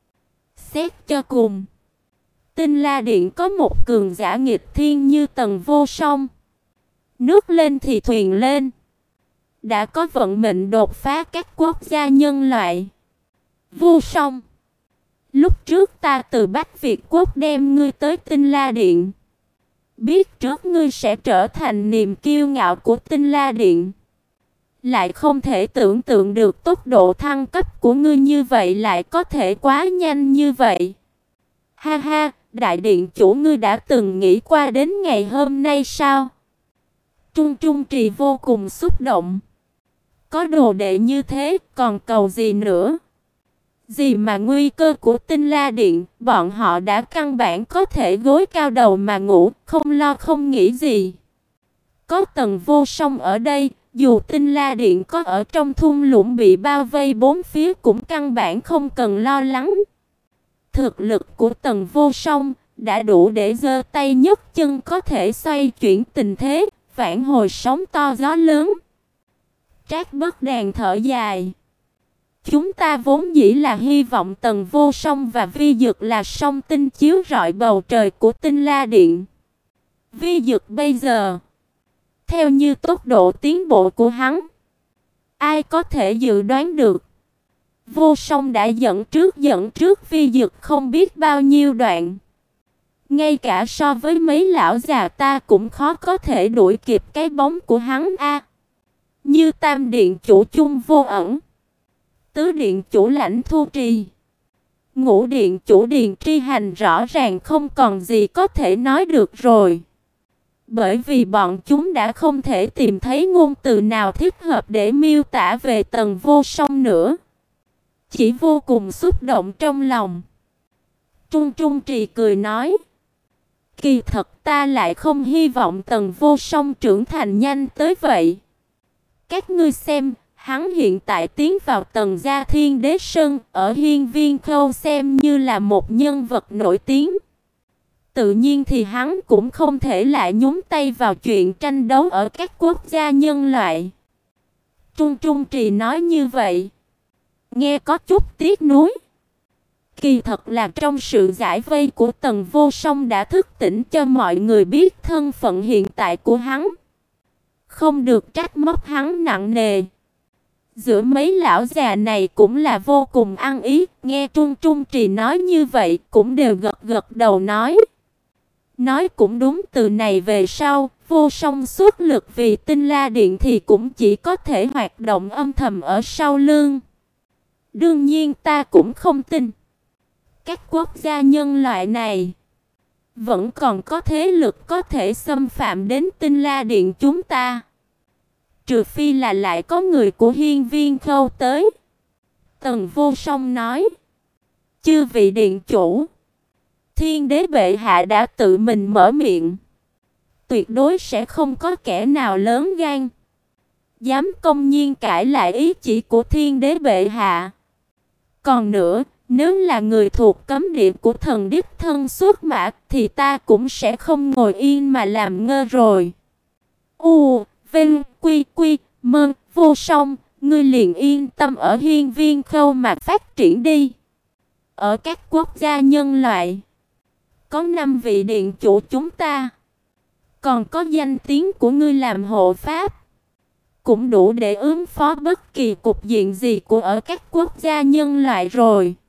Xét cho cùng, Tinh La Điện có một cường giả nghịch thiên như Tần Vô Song. Nước lên thì thuyền lên, đã có vận mệnh đột phá các quốc gia nhân loại. Vô Song, Lúc trước ta từ Bách Việt Quốc đem ngươi tới Tinh La Điện, biết trước ngươi sẽ trở thành niềm kiêu ngạo của Tinh La Điện. Lại không thể tưởng tượng được tốc độ thăng cấp của ngươi như vậy lại có thể quá nhanh như vậy. Ha ha, đại điện chủ, ngươi đã từng nghĩ qua đến ngày hôm nay sao? Trung Trung Trì vô cùng xúc động. Có đồ đệ như thế, còn cầu gì nữa? Gì mà nguy cơ của Tinh La Điện, bọn họ đã căn bản có thể gối cao đầu mà ngủ, không lo không nghĩ gì. Có Tần Vô Song ở đây, dù Tinh La Điện có ở trong thung lũng bị bao vây bốn phía cũng căn bản không cần lo lắng. Thực lực của Tần Vô Song đã đủ để giơ tay nhấc chân có thể xoay chuyển tình thế, vãn hồi sóng to gió lớn. Trác Bất Đàn thở dài. Chúng ta vốn dĩ là hy vọng Tần Vô Song và Vi Dực là song tinh chiếu rọi bầu trời của Tinh La Điện. Vi Dực bây giờ, theo như tốc độ tiến bộ của hắn, ai có thể dự đoán được. Vô Song đã dẫn trước dẫn trước Vi Dực không biết bao nhiêu đoạn. Ngay cả so với mấy lão già ta cũng khó có thể đuổi kịp cái bóng của hắn a. Như Tam Điện chủ Chung Vô Ẩn, Tứ Điện chủ Lãnh Thu Trì, Ngũ Điện chủ Điền Tri Hành rõ ràng không còn gì có thể nói được rồi. Bởi vì bọn chúng đã không thể tìm thấy ngôn từ nào thích hợp để miêu tả về Tần Vô Song nữa. Chỉ vô cùng xúc động trong lòng. Trung Trung Trì cười nói, kỳ thật ta lại không hy vọng Tần Vô Song trưởng thành nhanh tới vậy. Các ngươi xem, hắn hiện tại tiến vào tầng Gia Thiên Đế Sơn, ở Hiên Viên Khâu xem như là một nhân vật nổi tiếng. Tự nhiên thì hắn cũng không thể lại nhúng tay vào chuyện tranh đấu ở các quốc gia nhân loại. Trung Trung Trì nói như vậy, nghe có chút tiếc nuối. Kỳ thật là trong sự giải vây của Tần Vô Song đã thức tỉnh cho mọi người biết thân phận hiện tại của hắn. Không được trách móc hắn nặng nề. Giữa mấy lão già này cũng là vô cùng ăn ý, nghe Trung Trung Trì nói như vậy cũng đều gật gật đầu nói. Nói cũng đúng, từ này về sau, Vô Song xuất lực vì Tinh La Điện thì cũng chỉ có thể hoạt động âm thầm ở sau lưng. Đương nhiên ta cũng không tin các quốc gia nhân loại này vẫn còn có thế lực có thể xâm phạm đến Tinh La Điện chúng ta. Trừ phi là lại có người của Hiên Viên Khâu tới. Tần Vô Song nói, chư vị điện chủ, Thiên Đế bệ hạ đã tự mình mở miệng, tuyệt đối sẽ không có kẻ nào lớn gan dám công nhiên cãi lại ý chỉ của Thiên Đế bệ hạ. Còn nữa, nếu là người thuộc cấm địa của thần đích thân xuất mã thì ta cũng sẽ không ngồi yên mà làm ngơ rồi. U, Vinh, Quy, Quy, Mơ, Vô Song, ngươi liền yên tâm ở Hiên Viên Khâu mà phát triển đi. Ở các quốc gia nhân loại, có năm vị điện chủ chúng ta, còn có danh tiếng của ngươi làm hộ pháp, cũng đủ để ứng phó bất kỳ cục diện gì của ở các quốc gia nhân loại rồi.